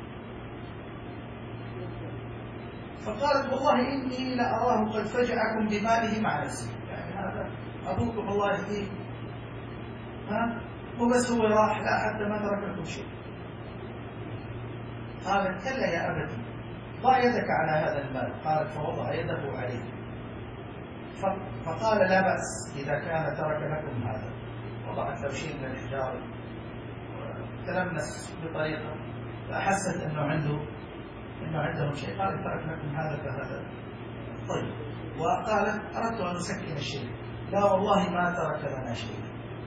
Speaker 3: فقالت: والله إني لأراه قد فجعكم بماله مع نفسه، يعني هذا أبوكم الله يهديه، وبس هو راح، لا حتى ما ترك لكم شيء. قالت: كلا يا أبتي، ضع يدك على هذا المال. قالت: فوضع يده عليه، فقال: لا بأس إذا كان ترك لكم هذا. وضعت له شيء من الحجارة، تلمس بطريقة فأحست أنه عندهم شيء، قال: ترك لكم هذا فهذا. طيب. وقالت: أردت أن أسكن الشيء، لا والله ما ترك لنا شيء.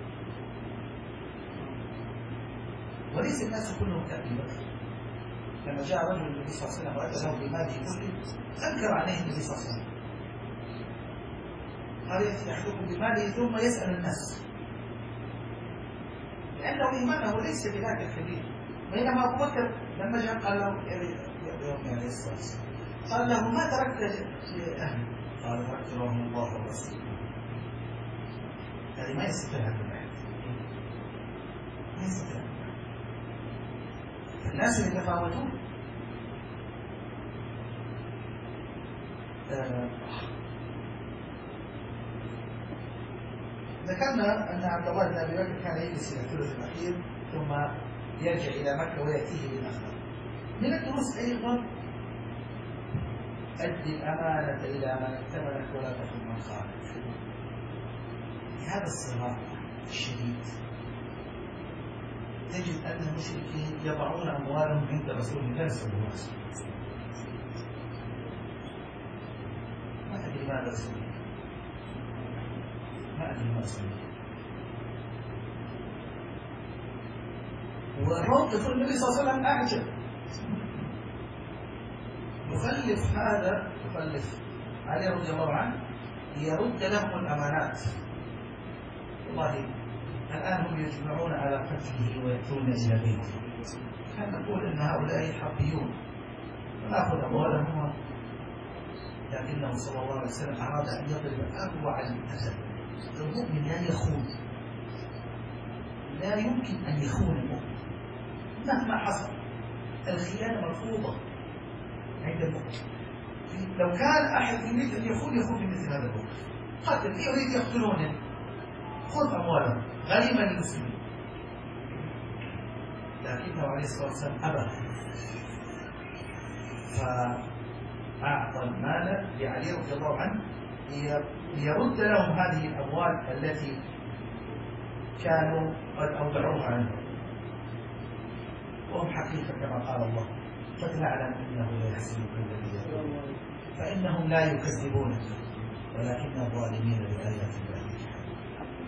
Speaker 3: وليس الناس كلهم كأبي بكر. لما جاء رجل النبي صلى الله عليه وسلم وأتى له بماله كله، أنكر عليه النبي صلى الله عليه وسلم، قال: يأتي أحدكم بماله ثم يسأل الناس، لأنه إيمانه ليس بذاك الكبير. بينما أبو بكر لما جاء قال له يوم عليه الصلاة والسلام، قال له: ما تركت لأهلي؟ قال: تركت لهم الله ورسوله. هذه ما يستطيعها كل أحد، ما يستطيعها. الناس اللي تفاوتون ذكرنا أن عبد الله بن أبي بكر كان يجلس إلى الثلث الأخير ثم يرجع إلى مكة ويأتيه بالأخبار. من الدروس أيضا: أدي الأمانة إلى من ائتمنك ولا تخن من خانك. هذا الصراع الشديد تجد أن المشركين يضعون أموالهم عند رسول الله صلى الله عليه وسلم، ما أدري ماذا أسوي، ما أدري ما أسوي. وموقف النبي صلى الله عليه وسلم أعجب، يخلف علي رضي الله عنه ليرد لهم الأمانات. والله الآن هم يجمعون على قتله ويأتون إلى بيته، كان نقول إن هؤلاء حربيون ونأخذ أموالهم، لكنه صلى الله عليه وسلم أراد أن يضرب أروع المثل. المؤمن لا يخون، لا يمكن أن يخون المؤمن مهما حصل. الخيانة مرفوضة عند المؤمن. لو كان أحد يريد أن يخون في مثل هذا الموقف، قتل يريد يقتلونه، خذ أموالهم غنيمة للمسلمين. لكنه عليه الصلاة والسلام أبى، فأعطى المال لعلي رضي الله عنه ليرد لهم هذه الأموال التي كانوا قد أودعوها عنهم، وهم حقيقة كما قال الله: قد نعلم إنه ليحزنك الذي يقولون فإنهم لا يكذبونك ولكن الظالمين بآيات الله يجحدون.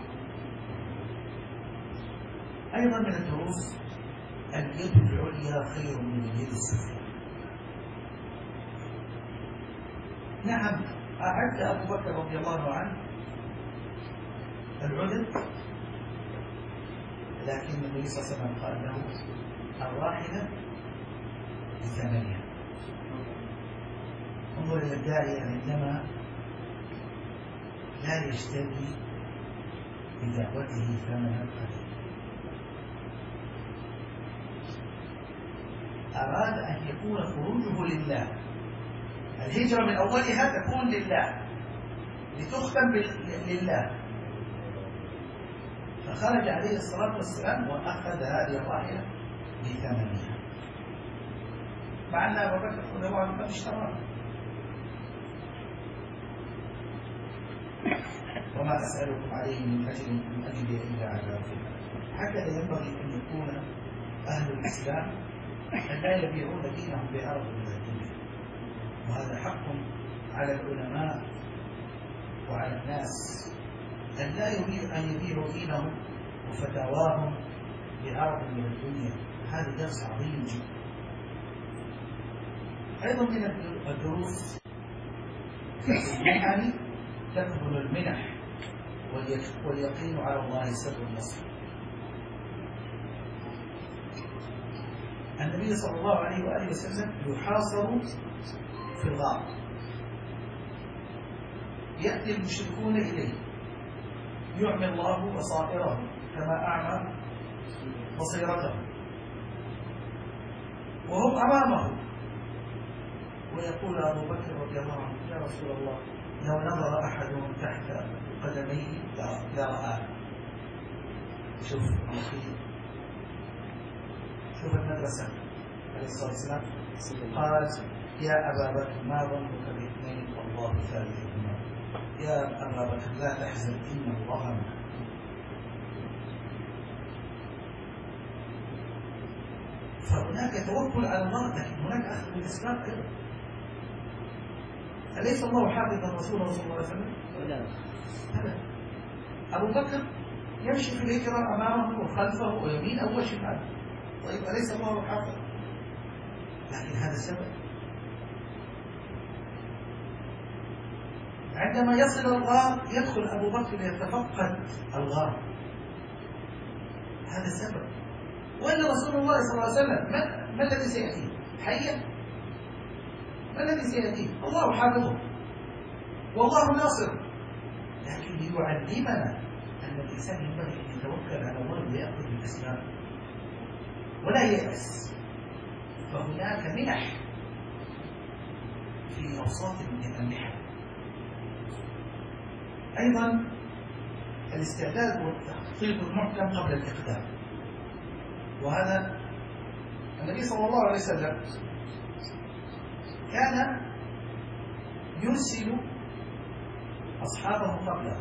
Speaker 3: أيضا من الدروس: اليد العليا خير من اليد السفلى. نعم، أعد أبو بكر رضي الله عنه العدل، لكن النبي صلى الله عليه وسلم قال له: الراحلة بثمنها. انظر إلى الداعية عندما لا يشتري بدعوته ثمنا قليلا، أراد أن يكون خروجه لله. الهجرة من أولها تكون لله، لتختم لله. فخرج عليه الصلاة والسلام وأخذ هذه الراحلة بثمنها، مع أن أبا بكر رضي الله عنه ما اشتراها. وما أسألكم عليه من أجر إن أجري إلا على ربي. هكذا ينبغي أن يكون أهل الإسلام، أن لا يبيعون دينهم بعرض من الدنيا. وهذا حق على العلماء وعلى الناس، أن لا يريد أن يبيعوا دينهم وفتاواهم بعرض من الدنيا. هذا درس عظيم جدا. أيضا من الدروس: المنح تكمل المنح، واليقين على الله سر النصر. النبي صلى الله عليه وآله وسلم يحاصر في الغار، يأتي المشركون إليه، يعمي الله بصائرهم كما أعمى بصيرتهم، وهم أمامه، ويقول أبو بكر رضي الله عنه: يا رسول الله، لو نظر أحدهم تحت قدميه لرآه. شوف المدرسة عليه الصلاة والسلام. قال: يا أبا بكر، ما ظنك باثنين والله ثالثهما؟ يا أبا بكر لا تحزن إن الله معنا. فهناك توكل على الله، لكن هناك أخذ بالأسباب أيضا. أليس الله حافظا رسوله صلى الله عليه وسلم؟ لا. أبو بكر يمشي في الهجرة أمامه وخلفه ويمينه وشماله. طيب، أليس الله حافظ؟ لكن هذا سبب. عندما يصل الغار يدخل أبو بكر يتفقد الغار، هذا سبب. وإن رسول الله صلى الله عليه وسلم ما الذي سيأتيه؟ حيا؟ ما الذي سيأتيه؟ الله حافظه والله ناصر. لكن ليعلمنا أن الإنسان ينبغي أن يتوكل على الله ويأخذ بالأسباب ولا ييأس. فهناك منح في أوساط المحن. أيضا الاستعداد والتخطيط المحكم قبل الإقدام، وهذا النبي صلى الله عليه وسلم كان يرسل أصحابه قبله،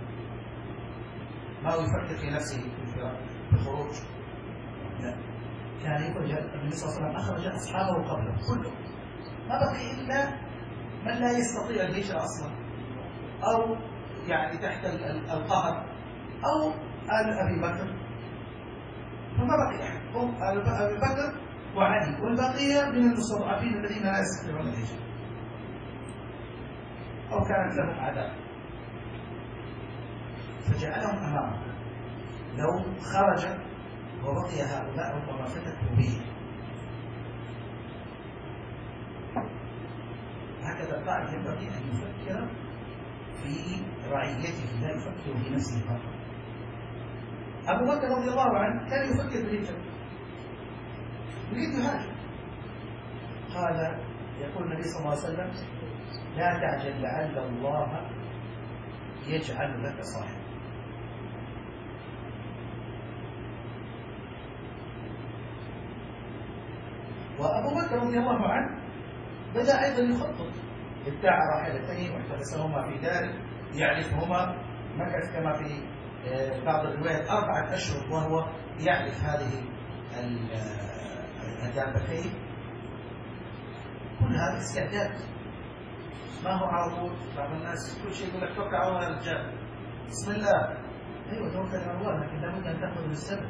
Speaker 3: ما يفكر في نفسه في الخروج، لا، كان يخرج. النبي صلى الله عليه وسلم أخرج أصحابه قبله كلهم، ما بقي إلا من لا يستطيع الهجرة أصلا، أو يعني تحت القهر، أو آل أبي بكر، فما بقي أحد. هم أبي بكر وعلي، والبقية من المستضعفين الذين لا يستطيعون الهجرة أو كانت لهم أعداء، فجعلهم أمامه. لو خرج وبقي هؤلاء ربما فتكوا به. هكذا القائد ينبغي أن يفكر في رعيته، لا يفكر في نفسه فقط. أبو بكر رضي الله عنه كان يفكر بالهجرة، يريد يهاجر. قال، يقول النبي صلى الله عليه وسلم: لا تعجل لعل الله يجعل لك صاحب. وأبو بكر رضي الله عنه بدأ أيضا يخطط، ابتاع راحلتين واحتبسهما في داره يعرفهما، مكث كما في بعض الروايات 4 أشهر وهو يعرف هذه الدابتين. كل هذا استعداد، ما هو على طول. بعض الناس كل شيء يقول لك توكل على الله يا رجال، بسم الله. ايوه توكل على الله، لكن لابد ان تاخذ بالسبب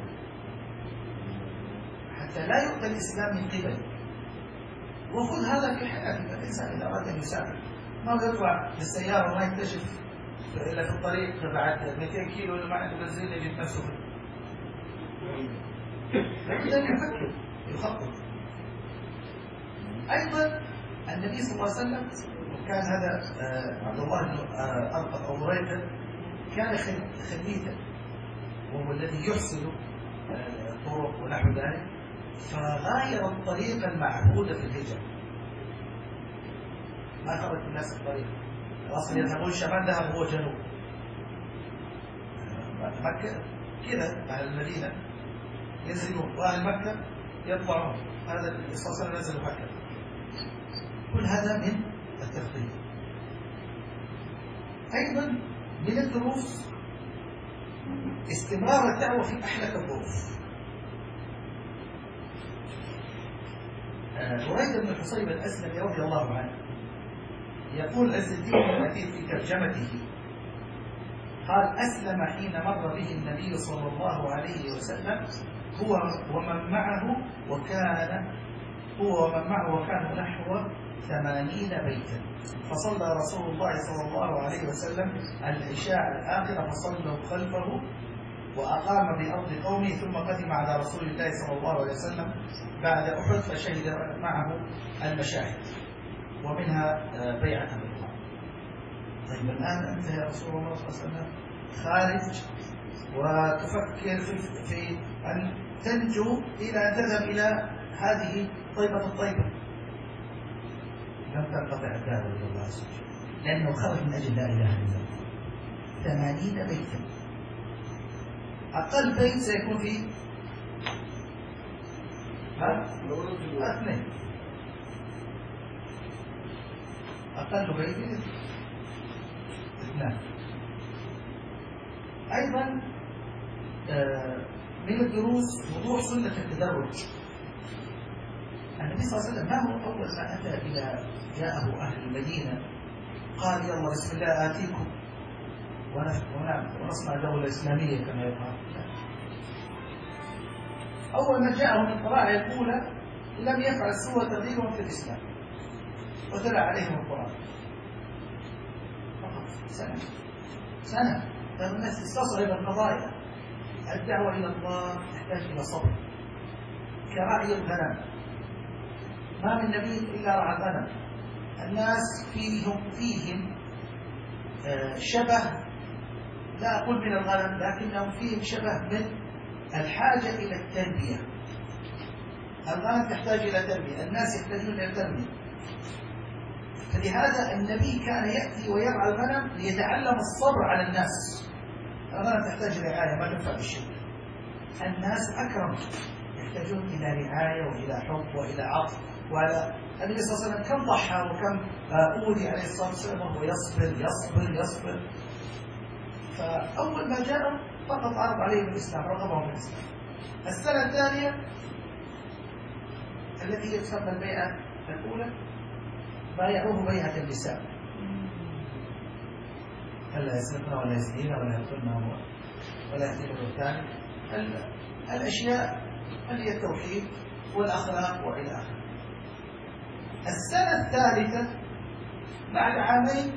Speaker 3: حتى لا يؤتى الاسلام من قبل. وخذ هذا في حياتك. الانسان اذا اراد ان يسافر ما يطلع بالسياره وما يكتشف الا في الطريق بعد 200 كيلو انه ما عنده بنزين يجد نفسه لابد ان يفكر يخطط. ايضا النبي صلى الله عليه وسلم، وكان هذا عبد الله بن أرقم أو بريدة كان خليتا، وهو الذي يحسن الطرق ونحو ذلك، فغاير الطريقة المعهودة في الهجرة. ما خرج الناس الطريق، الأصل يذهبون شمال، ذهب هو جنوب. مكة كذا، أهل المدينة ينزلون وأهل مكة يطلعون. هذا النبي صلى الله عليه وسلم نزل مكة. كل هذا من التخطيط. أيضا من الدروس استمرار الدعوة في أحلك الظروف. بريدة بن الحصيب الأسلمي رضي الله عنه يقول عز الدين الأثير في ترجمته، قال: أسلم حين مر به النبي صلى الله عليه وسلم هو ومن معه، وكانوا نحو 80 بيتا، فصلى رسول الله صلى الله عليه وسلم العشاء الآخرة فصلوا خلفه، وأقام بأرض قومه، ثم قدم على رسول الله صلى الله عليه وسلم بعد أحد فشهد معه المشاهد، ومنها بيعة الرضوان. طيب الآن أنت يا رسول الله صلى الله عليه وسلم خارج وتفكر في أن تنجو إلى أن تذهب إلى هذه طيبة الطيبة، لم تنقطع الدعوة إلى الله عز وجل، لأنه خرج من أجل لا إله إلا الله. 80 بيتا، أقل بيت سيكون فيه 2. أقل بيت 2. أيضا من الدروس وضوح سنة التدرج. النبي صلى الله عليه وسلم ما هو أول ما أتى إلى جاءه أهل المدينة قال: يلا بسم الله آتيكم ونصنع دولة إسلامية كما يقال. أول ما جاءه من القراءة الأولى لم يفعل سوى تغييرهم في الإسلام، وتلا عليهم القرآن فقط سنة. الناس استصعب القضايا. الدعوة إلى الله تحتاج إلى صبر، كراعي الغنم، ما من نبي إلا رعى الغنم. الناس فيهم شبه، لا أقول من الغنم، لكنهم فيهم شبه من الحاجة إلى التربية. الغنم تحتاج إلى تربية، الناس يحتاجون إلى تربية. فلهذا النبي كان يأتي ويرعى الغنم ليتعلم الصبر على الناس. الغنم تحتاج رعاية، ما تنفع بالشدة. الناس أكرم، يحتاجون إلى رعاية وإلى حب وإلى عطف. وعلى النبي صلى الله عليه وسلم كم ضحى وكم أولي عليه الصلاة والسلام وهو يصبر يصبر يصبر. فأول ما جاء فقط عرض عليهم الإسلام، رغبهم في الإسلام. السنة الثانية التي هي تسمى البيعة الأولى بايعوه بيعة النساء، ألا يسرقن ولا يزنين ولا يقتلن ولا يأتين بالبهتان، الأشياء اللي هي التوحيد والأخلاق وإلى آخره. السنة الثالثة بعد عامين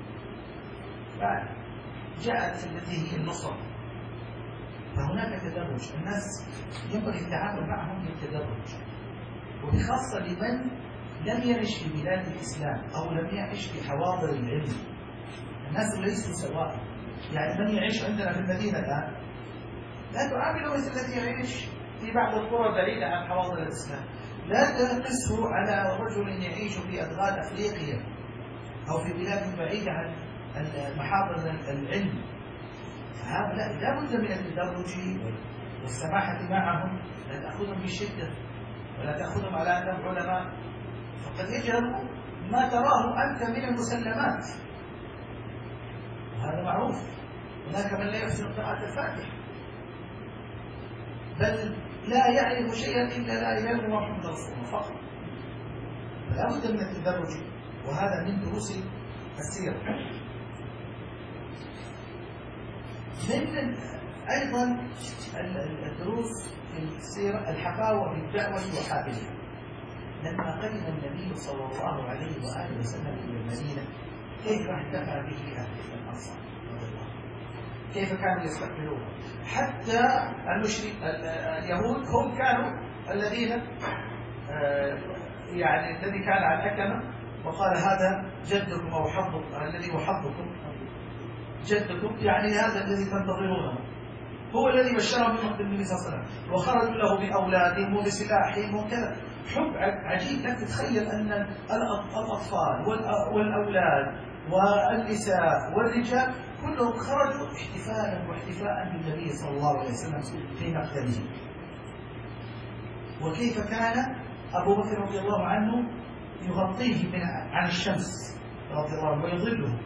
Speaker 3: جاءت التي هي النصرة، فهناك تدرج. الناس ينبغي التعامل معهم بالتدرج، وبخاصة لمن لم يعش في بلاد الإسلام أو لم يعش في حواضر العلم. الناس ليسوا سواء، يعني من يعيش عندنا في المدينة الآن لا تعامله مثل الذي يعيش في بعض القرى بعيدة عن حواضر الإسلام. لا تقسه على رجل يعيش في أدغال أفريقيا أو في بلاد بعيدة عن محاضر العلم. فهؤلاء لا بد من التدرج والسماحة معهم، لا تأخذهم بالشدة ولا تأخذهم على أنهم علماء، فقد يجهلوا ما تراه أنت من المسلمات، وهذا معروف. هناك من لا يحسن قراءة الفاتحة، بل لا يعرف شيئا إلا لا إله إلا الله محمد رسول الله فقط. فلا بد من التدرج، وهذا من دروس السيرة. من أيضا الدروس في السيرة الحفاوة بالدعوة وحاملها. لما قدم النبي صلى الله عليه وآله وسلم إلى المدينة كيف احتفى به أهل الأنصار رضي الله عنهم، كيف كانوا يستقبلونه. حتى اليهود هم كانوا الذين يعني الذي كان على الأكمة وقال هذا جدكم أو حظكم الذي هو حظكم جدكم، يعني هذا الذي تنتظرونه، هو الذي بشرهم بمقدم النبي صلى الله عليه وسلم، وخرجوا له بأولادهم وبسلاحهم وكذا. حب عجيب لك تتخيل أن الأطفال والأولاد والنساء والرجال كلهم خرجوا احتفاء بالنبي صلى الله عليه وسلم في مقدمه. وكيف كان أبو بكر رضي الله عنه يغطيه عن الشمس رضي الله عنه ويظله.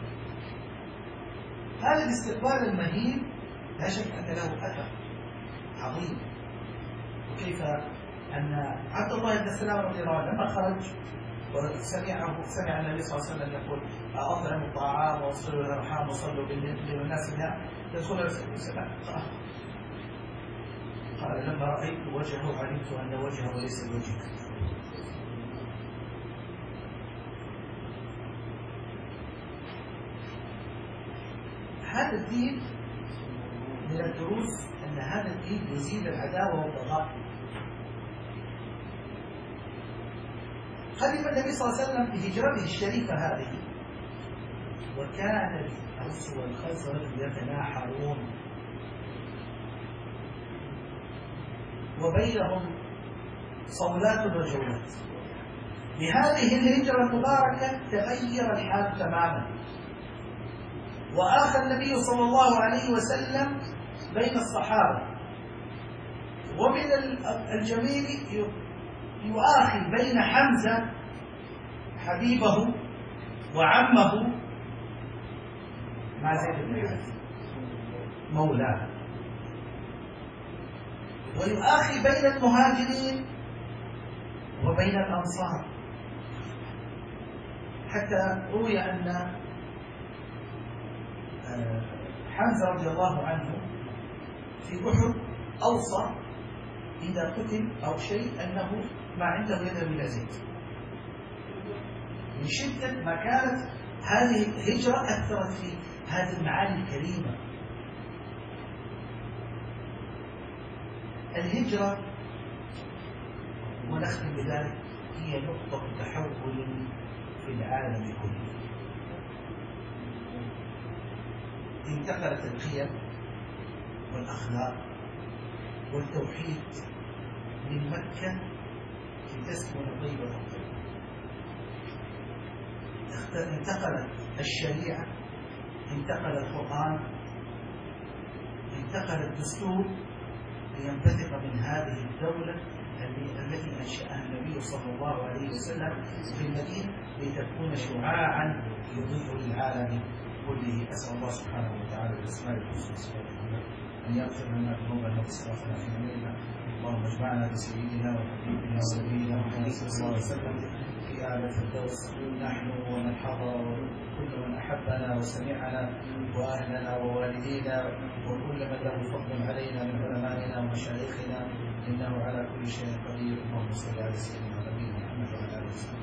Speaker 3: هذا الاستقبال المهيب لا شك أن له أثر عظيم. وكيف أن عبد الله بن سلام رضي الله عنه لما خرج سمع النبي صلى الله عليه وسلم يقول أطعموا الطعام وصلوا الأرحام وصلوا بالنسبة والناس منها يدخل السلام. قال لما رأيت وجهه علمت أن وجهه ليس بوجهك. هذا الدين من الدروس أن هذا الدين يزيد العداوة والبغضاء. قدم النبي صلى الله عليه وسلم بهجرته الشريفة هذه، وكان الأوس والخزرج يتناحرون وبينهم صولات وجولات. بهذه الهجرة المباركة تغير الحال تماما، وآخى النبي صلى الله عليه وسلم بين الصحابة. ومن الجميل يؤاخي بين حمزة حبيبه وعمه مع زيد بن حارثة مولاه، ويؤاخي بين المهاجرين وبين الأنصار. حتى روي أن حمزة رضي الله عنه في أحد أوصى إذا قتل أو شيء أنه ما عنده يذهب إلى زيد، من شدة ما كانت هذه الهجرة أثرت في هذه المعاني الكريمة. الهجرة ونختم بذلك هي نقطة تحول في العالم كله. انتقلت القيم والأخلاق والتوحيد من مكة لتسكن طيبة الطيب. انتقلت الشريعة، انتقل القرآن، انتقل الدستور لينبثق من هذه الدولة التي أنشأها النبي صلى الله عليه وسلم في المدينة لتكون شعاعا يضيء للعالم كله. أسأل الله سبحانه وتعالى بأسماء الحسنى أن يغفر لنا ذنوبنا وإسرافنا في أمرنا. اللهم اجمعنا بسيدنا وحبيبنا ونبينا محمد صلى الله عليه وسلم في أعلى الفردوس، نحن ومن حضر وكل من أحبنا وسمعنا وأهلنا ووالدينا وكل من له فضل علينا من علمائنا ومشايخنا، إنه على كل شيء قدير. اللهم صل على سيدنا نبينا محمد وعلى آله وسلم.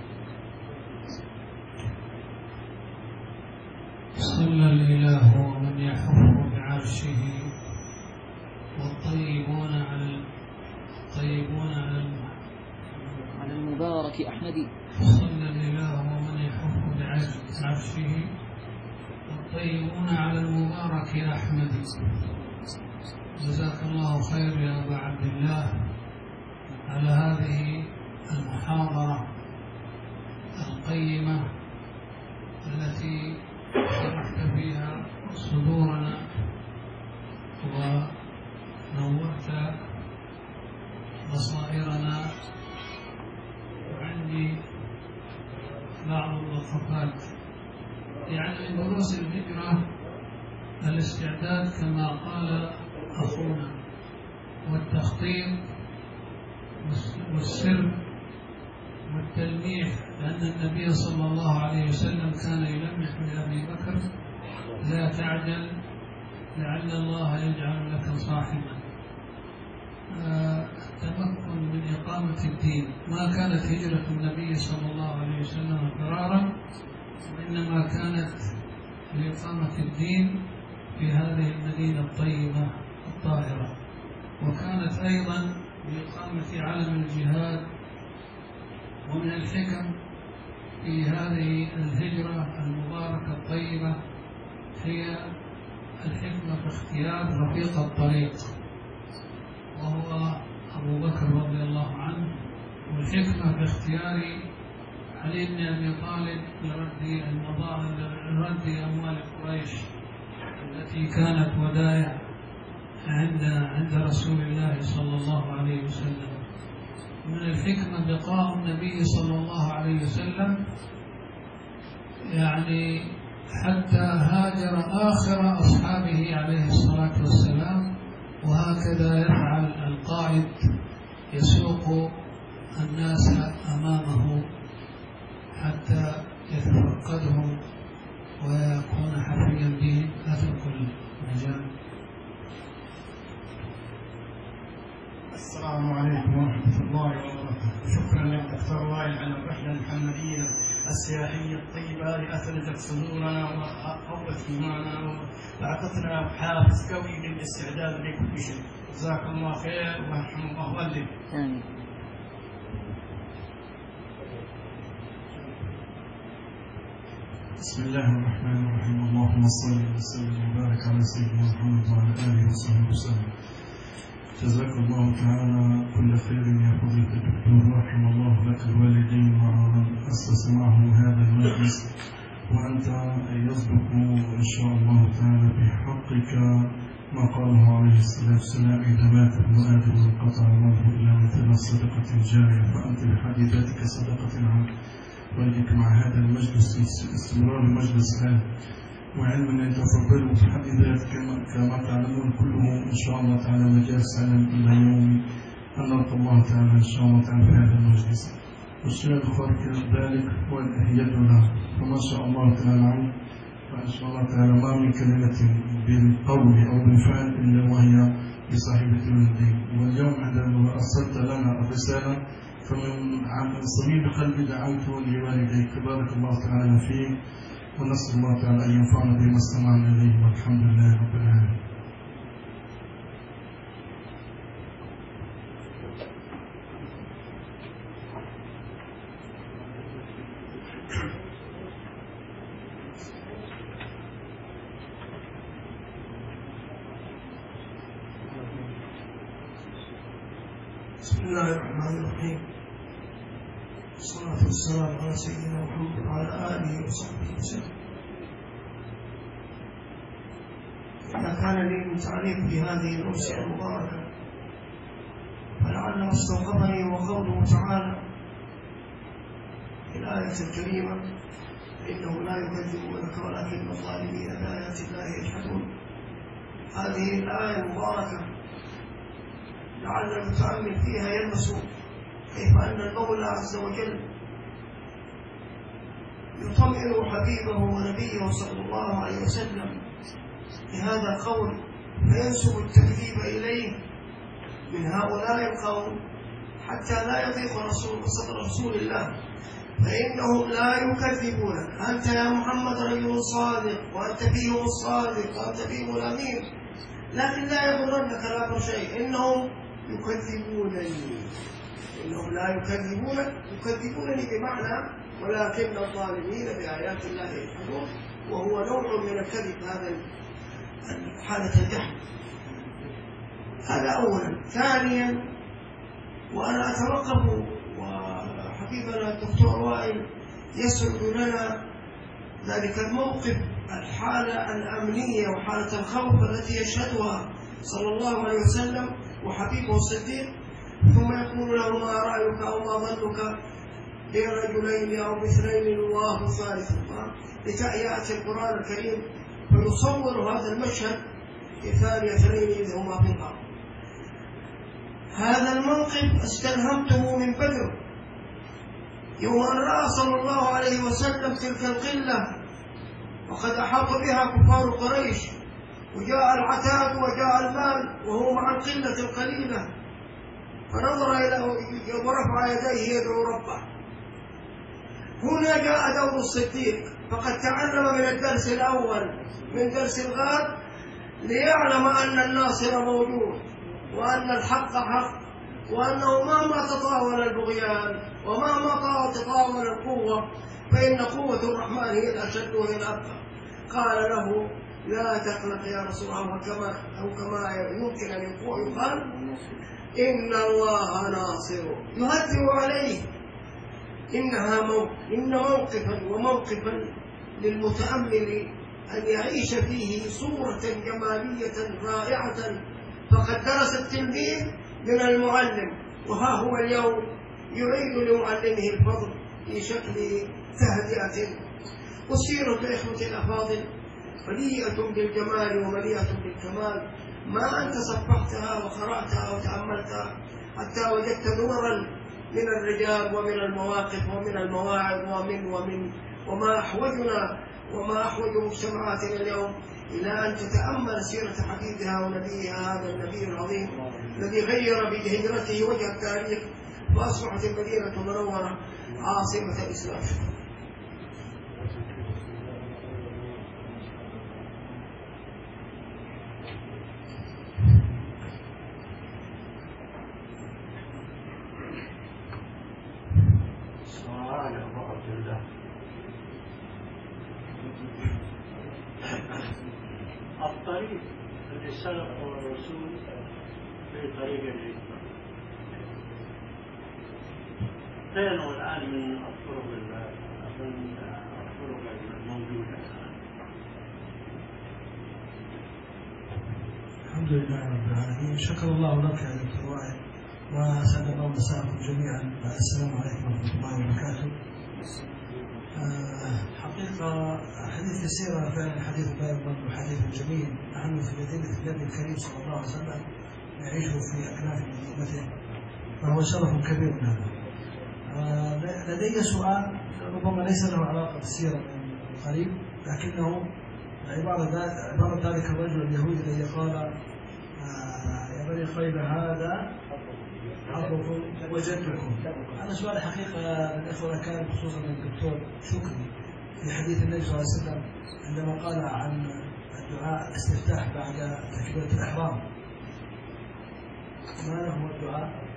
Speaker 2: صلى الإله ومن يحف بعرشه والطيبون
Speaker 4: على المبارك أحمدي.
Speaker 2: صلى الإله ومن يحف بعرشه والطيبون على المبارك أحمدي. جزاك الله خير يا أبا عبد الله على هذه المحاضرة القيمة التي شرحت فيها صدورنا ونورت بصائرنا. وعندي بعض الوقفات يعني من دروس الهجرة الاستعداد كما قال أخونا، والتخطيط والسر والتلميح، لأن النبي صلى الله عليه وسلم كان يلمح لأبي بكر: لا تعجل لعل الله يجعل لك صاحبا. التمكن من إقامة الدين، ما كانت هجرة النبي صلى الله عليه وسلم فرارا، وإنما كانت لإقامة الدين في هذه المدينة الطيبة الطاهرة، وكانت أيضا لإقامة علم الجهاد. ومن الحكم في هذه الهجرة المباركة الطيبة هي الحكمة في اختيار رفيق الطريق، وهو أبو بكر رضي الله عنه، والحكمة في اختيار علي بن أبي طالب لرد أموال قريش التي كانت ودائع عند رسول الله صلى الله عليه وسلم. من الحكمة بقاء النبي صلى الله عليه وسلم يعني حتى هاجر آخر أصحابه عليه الصلاة والسلام، وهكذا يفعل القائد، يسوق الناس أمامه حتى يتفقدهم ويكون حفيا بهم أترك المجال.
Speaker 5: السلام عليكم ورحمة الله وبركاته. شكرا لك دكتور وائل على الرحلة المحمدية السياحية الطيبة لأثلجت صدورنا وقوت إيماننا وأعطتنا حافز قوي للاستعداد لكل شيء. جزاك الله خير ورحمة الله والديك.
Speaker 4: آمين.
Speaker 1: بسم الله الرحمن الرحيم. اللهم صل وسلم وبارك على سيدنا محمد وعلى آله وصحبه وسلم. جزاك الله تعالى كل خير يا فضيلة الدكتور، رحم الله لك الوالدين ومن أسس معهم هذا المجلس، وأنت يصدق إن شاء الله تعالى بحقك ما قاله عليه الصلاة والسلام: إذا مات ابن آدم انقطع عمله إلا مثل صدقة جارية. فأنت بحد ذاتك صدقة عنك والدك مع هذا المجلس، استمرار المجلس الآن، وعلم أن يتفضلوا في حد ذاتك كما تعلمون كله إن شاء الله تعالى مجالس علم إلى يوم أن نلقى الله تعالى إن شاء الله تعالى في هذا المجلس. والشيء الآخر كذلك هو الإحياء له، فما شاء الله تعالى عنه، فإن شاء الله تعالى ما من كلمة بالقول أو بالفعل إلا وهي بصاحبة الدين. واليوم عندما أرسلت لنا الرسالة فمن صميم قلبي دعوت لوالديك، بارك الله تعالى فيك، ونسأل الله تعالى أن ينفعنا بما استمعنا إليه، والحمد لله رب العالمين.
Speaker 6: بسم الله الرحمن الرحيم. والصلاة والسلام على سيدنا محمد وعلى آله وصحبه وسلم. إذا كان لي من تعليق بهذه الأمسية المباركة فلعل ما استوقفني وقوله تعالى في الآية الكريمة: إنهم لا يكذبونك ولكن الظالمين بآيات الله يجحدون. هذه الآية المباركة لعل المتأمل فيها يلمس كيف أن المولى عز وجل يطمئن حبيبه ونبيه صلى الله عليه وسلم بهذا القول، فينسب التكذيب إليه من هؤلاء القوم حتى لا يضيق صدر رسول الله، فإنهم لا يكذبونك، أنت يا محمد رجل صادق، وأنت فيهم الصادق، وأنت فيهم الأمين، لكن لا يضرنك لا شيء، إنهم يكذبونني. إنهم لا يكذبونني بمعنى ولكن الظالمين بآيات الله يجحدون، وهو نوع من الكذب، هذا حالة الجحد. هذا أولا. ثانيا، وأنا أتوقف وحبيبنا الدكتور وائل يسرد لنا ذلك الموقف، الحالة الأمنية وحالة الخوف التي يشهدها صلى الله عليه وسلم وحبيبه الصديق، ثم يقول له: ما رأيك أو ما ظنك برجلين أو باثنين الله ثالثهما، لتأتي القرآن الكريم فيصور هذا المشهد في ثاني اثنين إذ هما في الأرض. هذا الموقف استلهمته من بدر، يوم أن رأى صلى الله عليه وسلم تلك القلة وقد أحاط بها كفار قريش، وجاء العتاد وجاء المال وهو مع القلة القليلة، فنظر إليه ورفع يديه يدعو ربه. هنا جاء دور الصديق، فقد تعلم من الدرس الأول من درس الغاب ليعلم أن الناصر موجود، وأن الحق حق، وأنه مهما تطاول البغيان ومهما تطاول القوة فإن قوة الرحمن هي الأشد وهي الأبقى. قال له لا تقلق يا رسول الله، أو كما يمكن أن يقال إن الله ناصر، يهدئ عليه. إن موقفا للمتأمل أن يعيش فيه صورة جمالية رائعة، فقد درس التلميذ من المعلم، وها هو اليوم يعيد لمعلمه الفضل في شكل تهدئة. والسيرة إخوتي الأفاضل مليئة بالجمال ومليئة بالكمال، ما أنت صفحتها وقرأتها وتأملتها حتى وجدت نورا من الرجال ومن المواقف ومن المواعظ وما أحوج مجتمعاتنا اليوم إلى أن تتأمل سيرة حبيبها ونبيها هذا النبي العظيم الذي غير بهجرته وجه التاريخ، فأصبحت المدينة المنورة عاصمة الإسلام.
Speaker 7: الطريق الذي سلكه الرسول في طريق الهجرة فين هو الآن من الطرق الموجودة؟
Speaker 1: الحمد لله رب العالمين. شكر الله لك يا دكتور وائل، وأسعد الله مساءكم جميعا. السلام عليكم ورحمة الله وبركاته. حقيقة حديث السيرة فعلا حديث لا يضل وحديث جميل. نحن في مدينة النبي الكريم صلى الله عليه وسلم نعيش في أكناف مدينته، فهو شرف كبير لنا. لدي سؤال ربما ليس له علاقة بالسيرة من قريب، لكنه عبارة ذلك الرجل اليهودي الذي قال يا بني قيل هذا حظكم وجدتكم. هذا سؤال حقيقة للإخوة كان خصوصا الدكتور شكري في حديث النبي صلى الله عليه وسلم عندما قال عن الدعاء الاستفتاح بعد تكبيرة الإحرام. ما هو الدعاء؟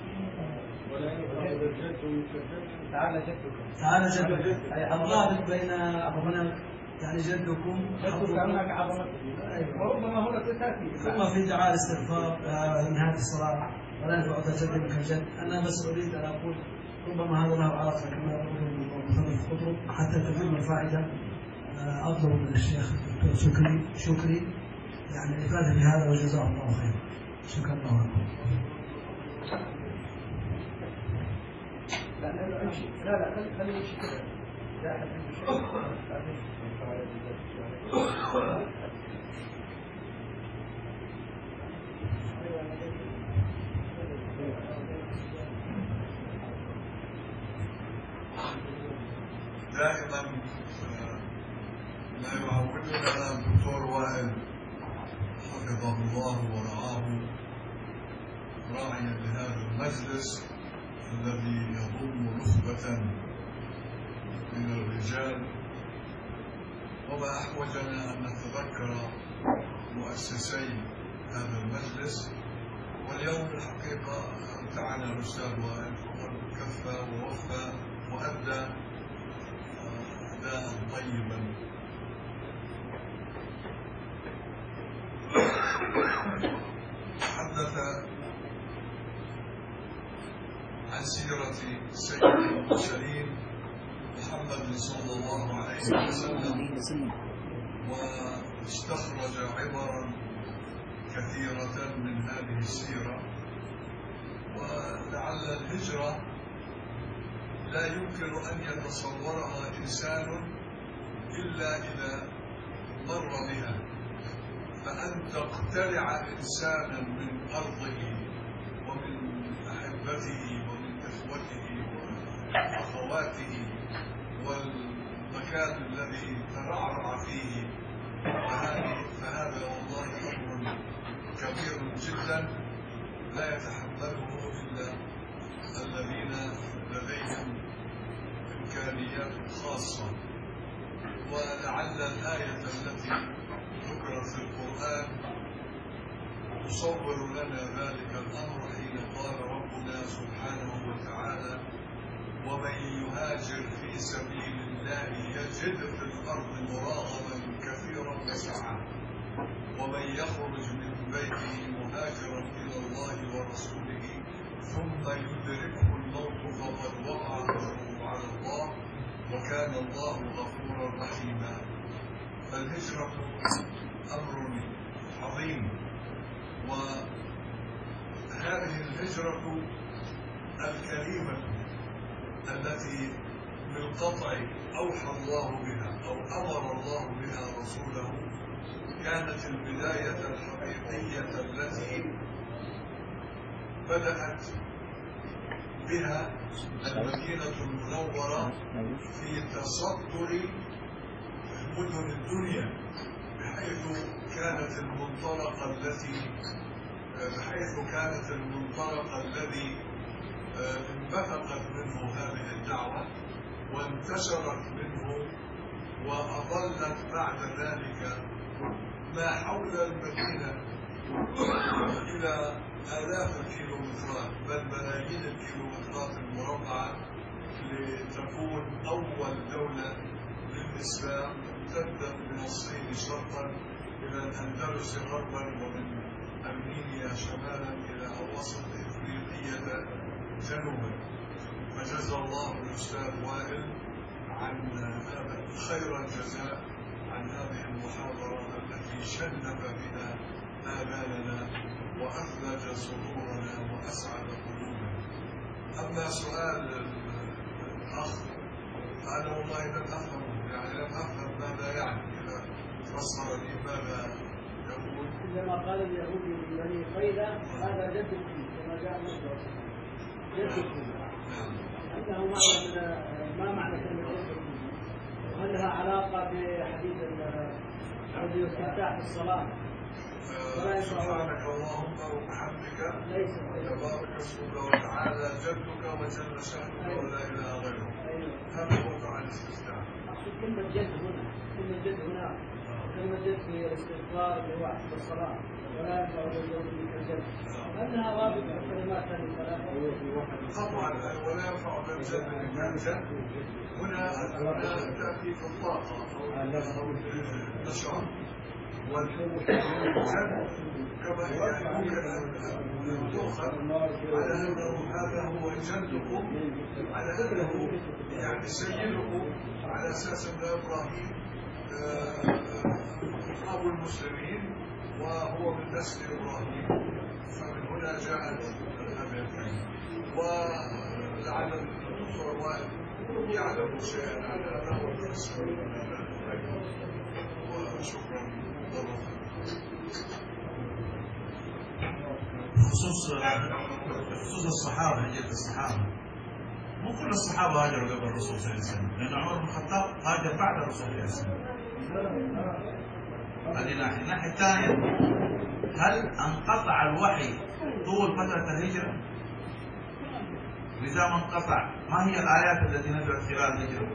Speaker 3: تعالى جدكم.
Speaker 1: تعالى جدكم. الرابط بين أبونا يعني جدكم
Speaker 3: عنك عظمتك، وربما هنا تأتي
Speaker 1: ثم في دعاء الاستغفار نهاية الصلاة ولا ينفع تجد منك الجد. أنا بس أريد أن أقول ربما هذا له علاقة كما يقول المصنف قطرب حتى تتم الفائدة. أطلب من الشيخ الدكتور شكري يعني الإفادة بهذا وجزاه الله خير. شكرا الله لكم.
Speaker 3: لا خلي يمشي كده.
Speaker 8: دائما ما يعودنا الدكتور وائل حفظه الله ورعاه راعيا لهذا المجلس الذي يضم نخبة من الرجال، وما أحوجنا أن نتذكر مؤسسي هذا المجلس. واليوم الحقيقة أمتعنا الأستاذ وائل فقد كفى ووفى وأدى أداء طيبا. تحدث عن سيرة سيد المرسلين محمد صلى الله عليه وسلم، واستخرج عبرا كثيرة من هذه السيرة. ولعل الهجرة لا يمكن أن يتصورها إنسان إلا إذا مر بها، فأن تقتلع إنسانا من أرضه ومن أحبته ومن إخوته وأخواته والمكان الذي ترعرع فيه، فهذا والله أمر كبير جدا لا يتحمله إلا الذين لديهم إمكانيات خاصة. ولعل الآية التي ذكرت في القرآن تصور لنا ذلك الأمر حين قال ربنا سبحانه وتعالى: ومن يهاجر في سبيل الله يجد في الأرض مراغما كثيرا وسعة، ومن يخرج من بيته مهاجرا إلى الله ورسوله ثم يدركه الموت فقد وقع أجره على الله وكان الله غفورا رحيما. فالهجرة أمر عظيم، وهذه الهجرة الكريمة التي بالقطع أوحى الله بها أو أمر الله بها رسوله كانت البداية الحقيقية التي بدأت بها المدينة المنورة في تصدر مدن الدنيا، بحيث كانت المنطلق الذي انبثقت منه هذه الدعوة وانتشرت منه وأظلت بعد ذلك ما حول المدينة إلى آلاف الكيلومترات بل ملايين الكيلومترات المربعة، لتكون أول دولة للإسلام تبدأ من الصين شرقا إلى الأندلس غربا ومن أرمينيا شمالا إلى وسط إفريقية جنوبا. فجزى الله الأستاذ وائل عن هذا خير الجزاء عن هذه المحاضرة التي شنف بها آمالنا وأثلج صدورنا وأسعد قلوبنا. أما سؤال الأخ فأنا والله لم أفهمه، يعني لم أفهم ماذا يعني إذا فسر لي ماذا يقول.
Speaker 9: عندما قال اليهودي لبني قيلة هذا جدكم كما جاء مصدر جدكم، أنه ما معنى كلمة جدكم؟ وهل لها علاقة بحديث الذي يستفتح في الصلاة؟
Speaker 8: سبحانك اللهم وبحمدك تبارك اسمك وتعالى جدك وجل شأنك ولا إله غيره. هذا هو دعاء الاستفتاح.
Speaker 9: أقصد كلمة جد هنا، كلمة جد هنا، كلمة جد في الاستغفار اللي هو عند الصلاة ولا ينفع الجد منك الجد. هل لها رابط بالكلمات هذه الثلاثة؟
Speaker 8: طبعا ولا ينفع الجد منك الجد. هنا تأتي في الطاقة أو النشاط. والجد كما يمكن أن تؤخذ على أنه هذا هو جدكم، على أنه يعني سيدكم، على أساس أن إبراهيم أبو المسلمين وهو من نسل إبراهيم، فمن هنا جاءت هذه الكلمة. ولعل الدكتور وائل يعلم شيئا على هذا وشكرا.
Speaker 10: بخصوص الصحابة، هجرة الصحابة، مو كل الصحابة هاجروا قبل الرسول صلى الله عليه وسلم، لأن عمر بن الخطاب هاجر بعد الرسول صلى الله عليه وسلم. هذه ناحية. الناحية الثانية، هل انقطع الوحي طول فترة الهجرة؟ لذا ما انقطع، ما هي الآيات التي نزلت خلال الهجرة؟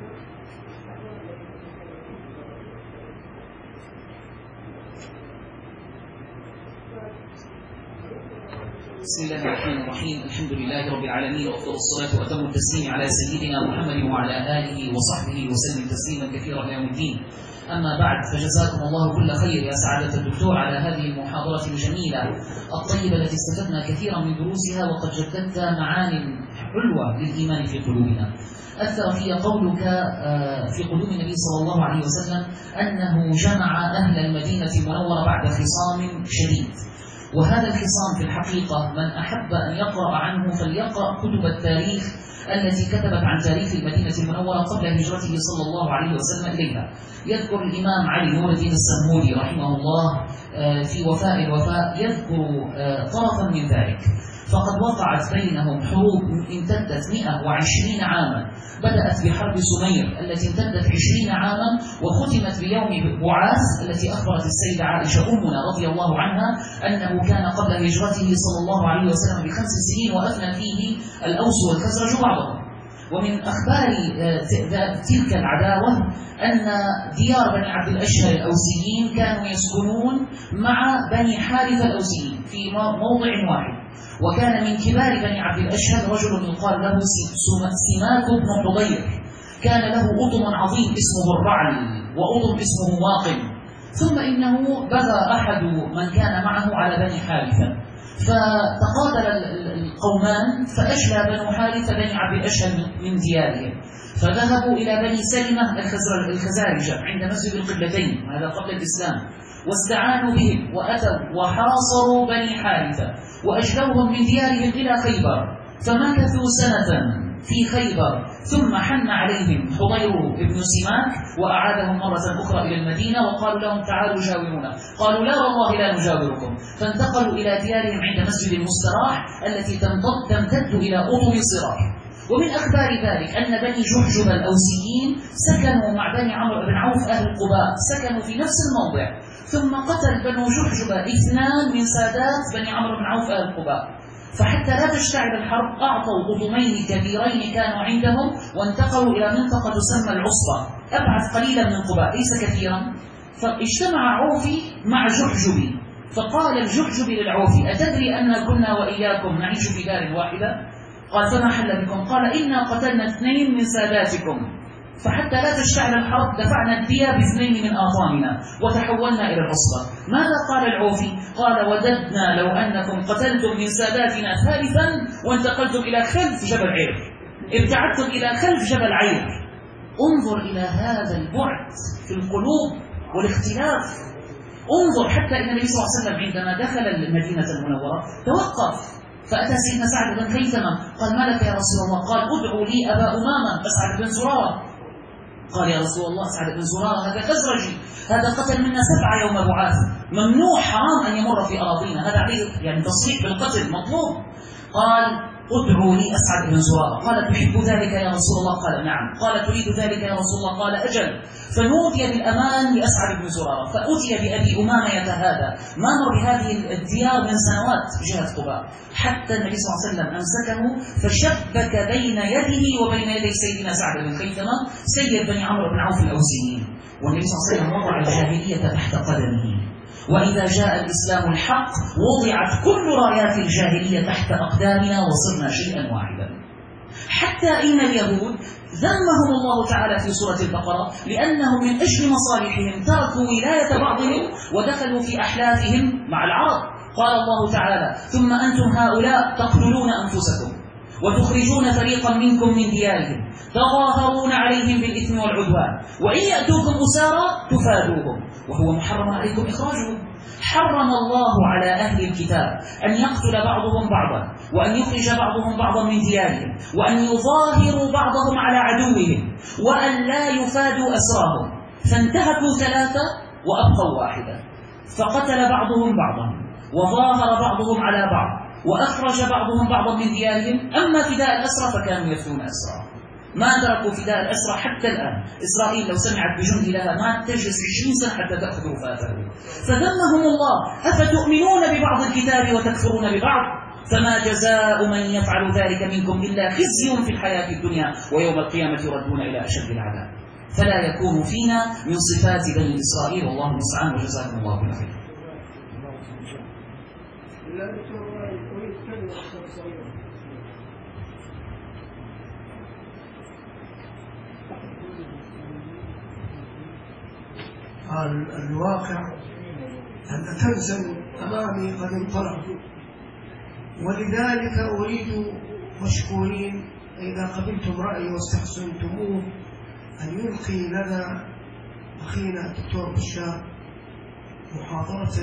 Speaker 4: بسم الله الرحمن الرحيم. الحمد لله رب العالمين، وأفضل الصلاة وأتم التسليم على سيدنا محمد وعلى آله وصحبه وسلم تسليما كثيرا إلى يوم الدين. أما بعد، فجزاكم الله كل خير يا سعادة الدكتور على هذه المحاضرة الجميلة الطيبة التي استفدنا كثيرا من دروسها، وقد جددت معان حلوة للإيمان في قلوبنا. أثر في قولك في قدوم النبي صلى الله عليه وسلم أنه جمع أهل المدينة المنورة بعد خصام شديد، وهذا الخصام في الحقيقة من أحب أن يقرأ عنه فليقرأ كتب التاريخ التي كتبت عن تاريخ المدينة المنورة قبل هجرته صلى الله عليه وسلم إليها. يذكر الإمام علي نور الدين السمودي رحمه الله في وفاء الوفاء يذكر طرفا من ذلك. فقد وقعت بينهم حروب امتدت 120 عاما، بدأت بحرب سمير التي امتدت 20 عاما وختمت بيوم بعاث التي أخبرت السيدة عائشة أمنا رضي الله عنها أنه كان قبل هجرته صلى الله عليه وسلم ب5 سنين وأفنى فيه الأوس والخزرج بعضهم. ومن أخبار تلك العداوة أن ديار بني عبد الأشهر الأوسيين كانوا يسكنون مع بني حارثة الأوسيين في موضع واحد. وكان من كبار بني عبد الأشهر رجل يقال له سماك بن حضير، كان له أطم عظيم اسمه الرعل وأطم اسمه واقم. ثم إنه بغى أحد من كان معه على بني حارثة، فتقاتل القومان فأشلى بنو حارثة بني عبد الأشهر من ديارهم، فذهبوا إلى بني سلمة الخزارجة عند مسجد القبلتين، هذا قبل الإسلام، واستعانوا بهم وأتوا وحاصروا بني حارثة وأجلوهم من ديارهم إلى خيبر، فمكثوا سنة في خيبر، ثم حن عليهم حضير بن سماك وأعادهم مرة أخرى إلى المدينة وقالوا لهم تعالوا جاورونا، قالوا لا والله لا نجاوركم، فانتقلوا إلى ديارهم عند مسجد المستراح التي تمتد إلى أطم صراح. ومن أخبار ذلك أن بني جحجب الأوسيين سكنوا مع بني عمرو بن عوف أهل قباء، سكنوا في نفس الموضع، ثم قتل بنو جحجب 2 من سادات بني عمرو بن عوف أهل قباء، فحتى لا تشتعل الحرب أعطوا قطمين كبيرين كانوا عندهم وانتقلوا إلى منطقة تسمى العصبة، أبعد قليلا من قباء ليس كثيرا. فاجتمع عوفي مع جحجبي، فقال الجحجبي للعوفي أتدري أن كنا وإياكم نعيش في دار واحدة؟ قال فما حل بكم؟ قال إنا قتلنا 2 من ساداتكم، فحتى لا تشتعل الحرب دفعنا الدية ب2 من آطامنا وتحولنا إلى العصبة. ماذا قال العوفي؟ قال وددنا لو أنكم قتلتم من ساداتنا ثالثا وانتقلتم إلى خلف جبل عير، ابتعدتم إلى خلف جبل عير. انظر إلى هذا البعد في القلوب والاختلاف. انظر حتى إن النبي صلى الله عليه وسلم عندما دخل المدينة المنورة توقف، فأتى سيدنا سعد بن خيثمة قال ما لك يا رسول الله؟ قال ادعوا لي أبا أمامة أسعد بن زرارة. قال يا رسول الله أسعد بن زرارة هذا خزرجي، هذا قتل منا 7 يوم بعاث، ممنوع حرام أن يمر في أراضينا، هذا عليه يعني تصريح بالقتل مطلوب. قال ادعوا لي أسعد بن زرارة. قال تحب ذلك يا رسول الله؟ قال نعم. قال تريد ذلك يا رسول الله؟ قال أجل. فنودي بالأمان لأسعد بن زرارة، فأتي بأبي أمامة يتهادى، ما مر بهذه الديار من سنوات جهة قباء، حتى النبي صلى الله عليه وسلم أمسكه فشبك بين يده وبين يدي سيدنا سعد بن خيثمة سيد بني عمرو بن عوف الأوسيين. والنبي صلى الله عليه وسلم وضع الجاهلية تحت قدمه، وإذا جاء الإسلام الحق وضعت كل رايات الجاهلية تحت أقدامنا وصرنا شيئا واحدا. حتى إن اليهود ذمهم الله تعالى في سورة البقرة لأنهم من أجل مصالحهم تركوا ولاية بعضهم ودخلوا في أحلافهم مع العرب. قال الله تعالى ثم أنتم هؤلاء تقتلون أنفسكم وتخرجون فريقا منكم من ديارهم تظاهرون عليهم بالإثم والعدوان وإن يأتوكم أسارى تفادوهم وهو محرم عليكم إخراجهم. حرم الله على أهل الكتاب أن يقتل بعضهم بعضا وأن يخرج بعضهم بعضا من ديارهم وأن يظاهروا بعضهم على عدوهم وأن لا يفادوا أسراهم، فانتهكوا 3 وأبقوا 1، فقتل بعضهم بعضا وظاهر بعضهم على بعض وأخرج بعضهم بعضا من ديارهم. أما فداء الأسرى فكانوا يفدون أسرى، ما تركوا فداء الأسرى حتى الآن. إسرائيل لو سمعت بجند لها ما تجلس 20 سنة حتى تأخذ وفاته. فذمهم الله أفتؤمنون ببعض الكتاب وتكفرون ببعض فما جزاء من يفعل ذلك منكم إلا خزي في الحياة الدنيا ويوم القيامة يردون إلى أشد العذاب. فلا يكون فينا من صفات بني إسرائيل، والله المستعان، وجزاكم الله كل خير.
Speaker 6: الواقع أن كنزا أمامي قد انطلق، ولذلك أريد مشكورين إذا قبلتم رأيي واستحسنتموه أن يلقي لنا أخينا الدكتور بشار محاضرة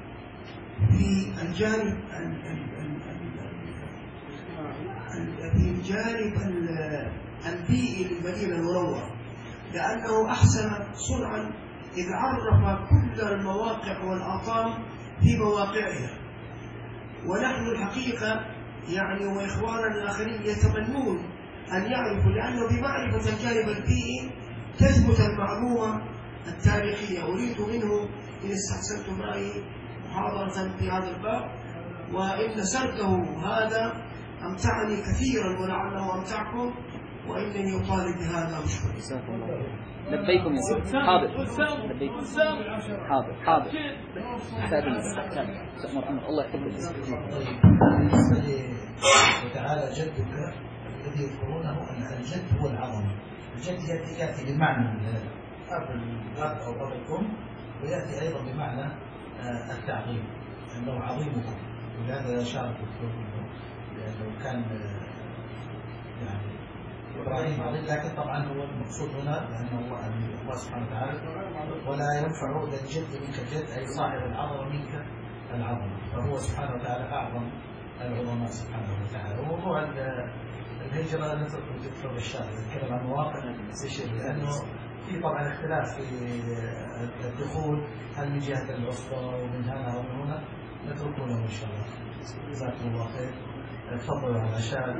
Speaker 6: في الجانب الجانب البيئي للمدينة المنورة، لأنه أحسن صنعا إذ عرف كل المواقع والأطام في مواقعها. ونحن الحقيقة يعني وإخواننا الآخرين يتمنون أن يعرفوا، لأنه بمعرفة الجانب البيئي تثبت المعلومة التاريخية. أريد منه إن استحسنت معي محاضرة في هذا الباب، وإن سرده هذا أمتعني كثيرا ولعله أمتعكم، وإنني أطالب بهذا مشكورا.
Speaker 4: لبيكم يا سيدي. حاضر لبيكم. حاضر أحتاج محمد الله يحفظك.
Speaker 3: بالنسبة تعالى جدك الذي يذكرونه أن الجد هو العظمة. الجد يأتي بمعنى الأب أو أبكم، ويأتي أيضا بمعنى التعظيم، أنه عظيمكم. ولهذا شعر الدكتور لأنه كان يعني إبراهيم عظيم، لكن طبعا هو المقصود هنا لأنه الله سبحانه وتعالى ولا ينفع للجد منك الجد، أي صاحب العظمة منك العظمة، فهو سبحانه وتعالى أعظم العظماء سبحانه وتعالى. وموضوع الهجرة نترك الدكتور الشاطر يتكلم عن مواقع السيشل، لأنه في طبعا اختلاف في الدخول، هل من جهة العصبة ومن هنا أو من هنا، نتركه له إن شاء الله. جزاكم الله خير. تفضلوا على شاهد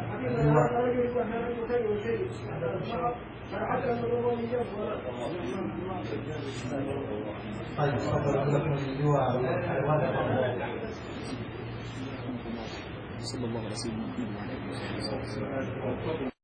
Speaker 3: طيب تفضلوا لكم اللواء
Speaker 4: صلى الله عليه وسلم.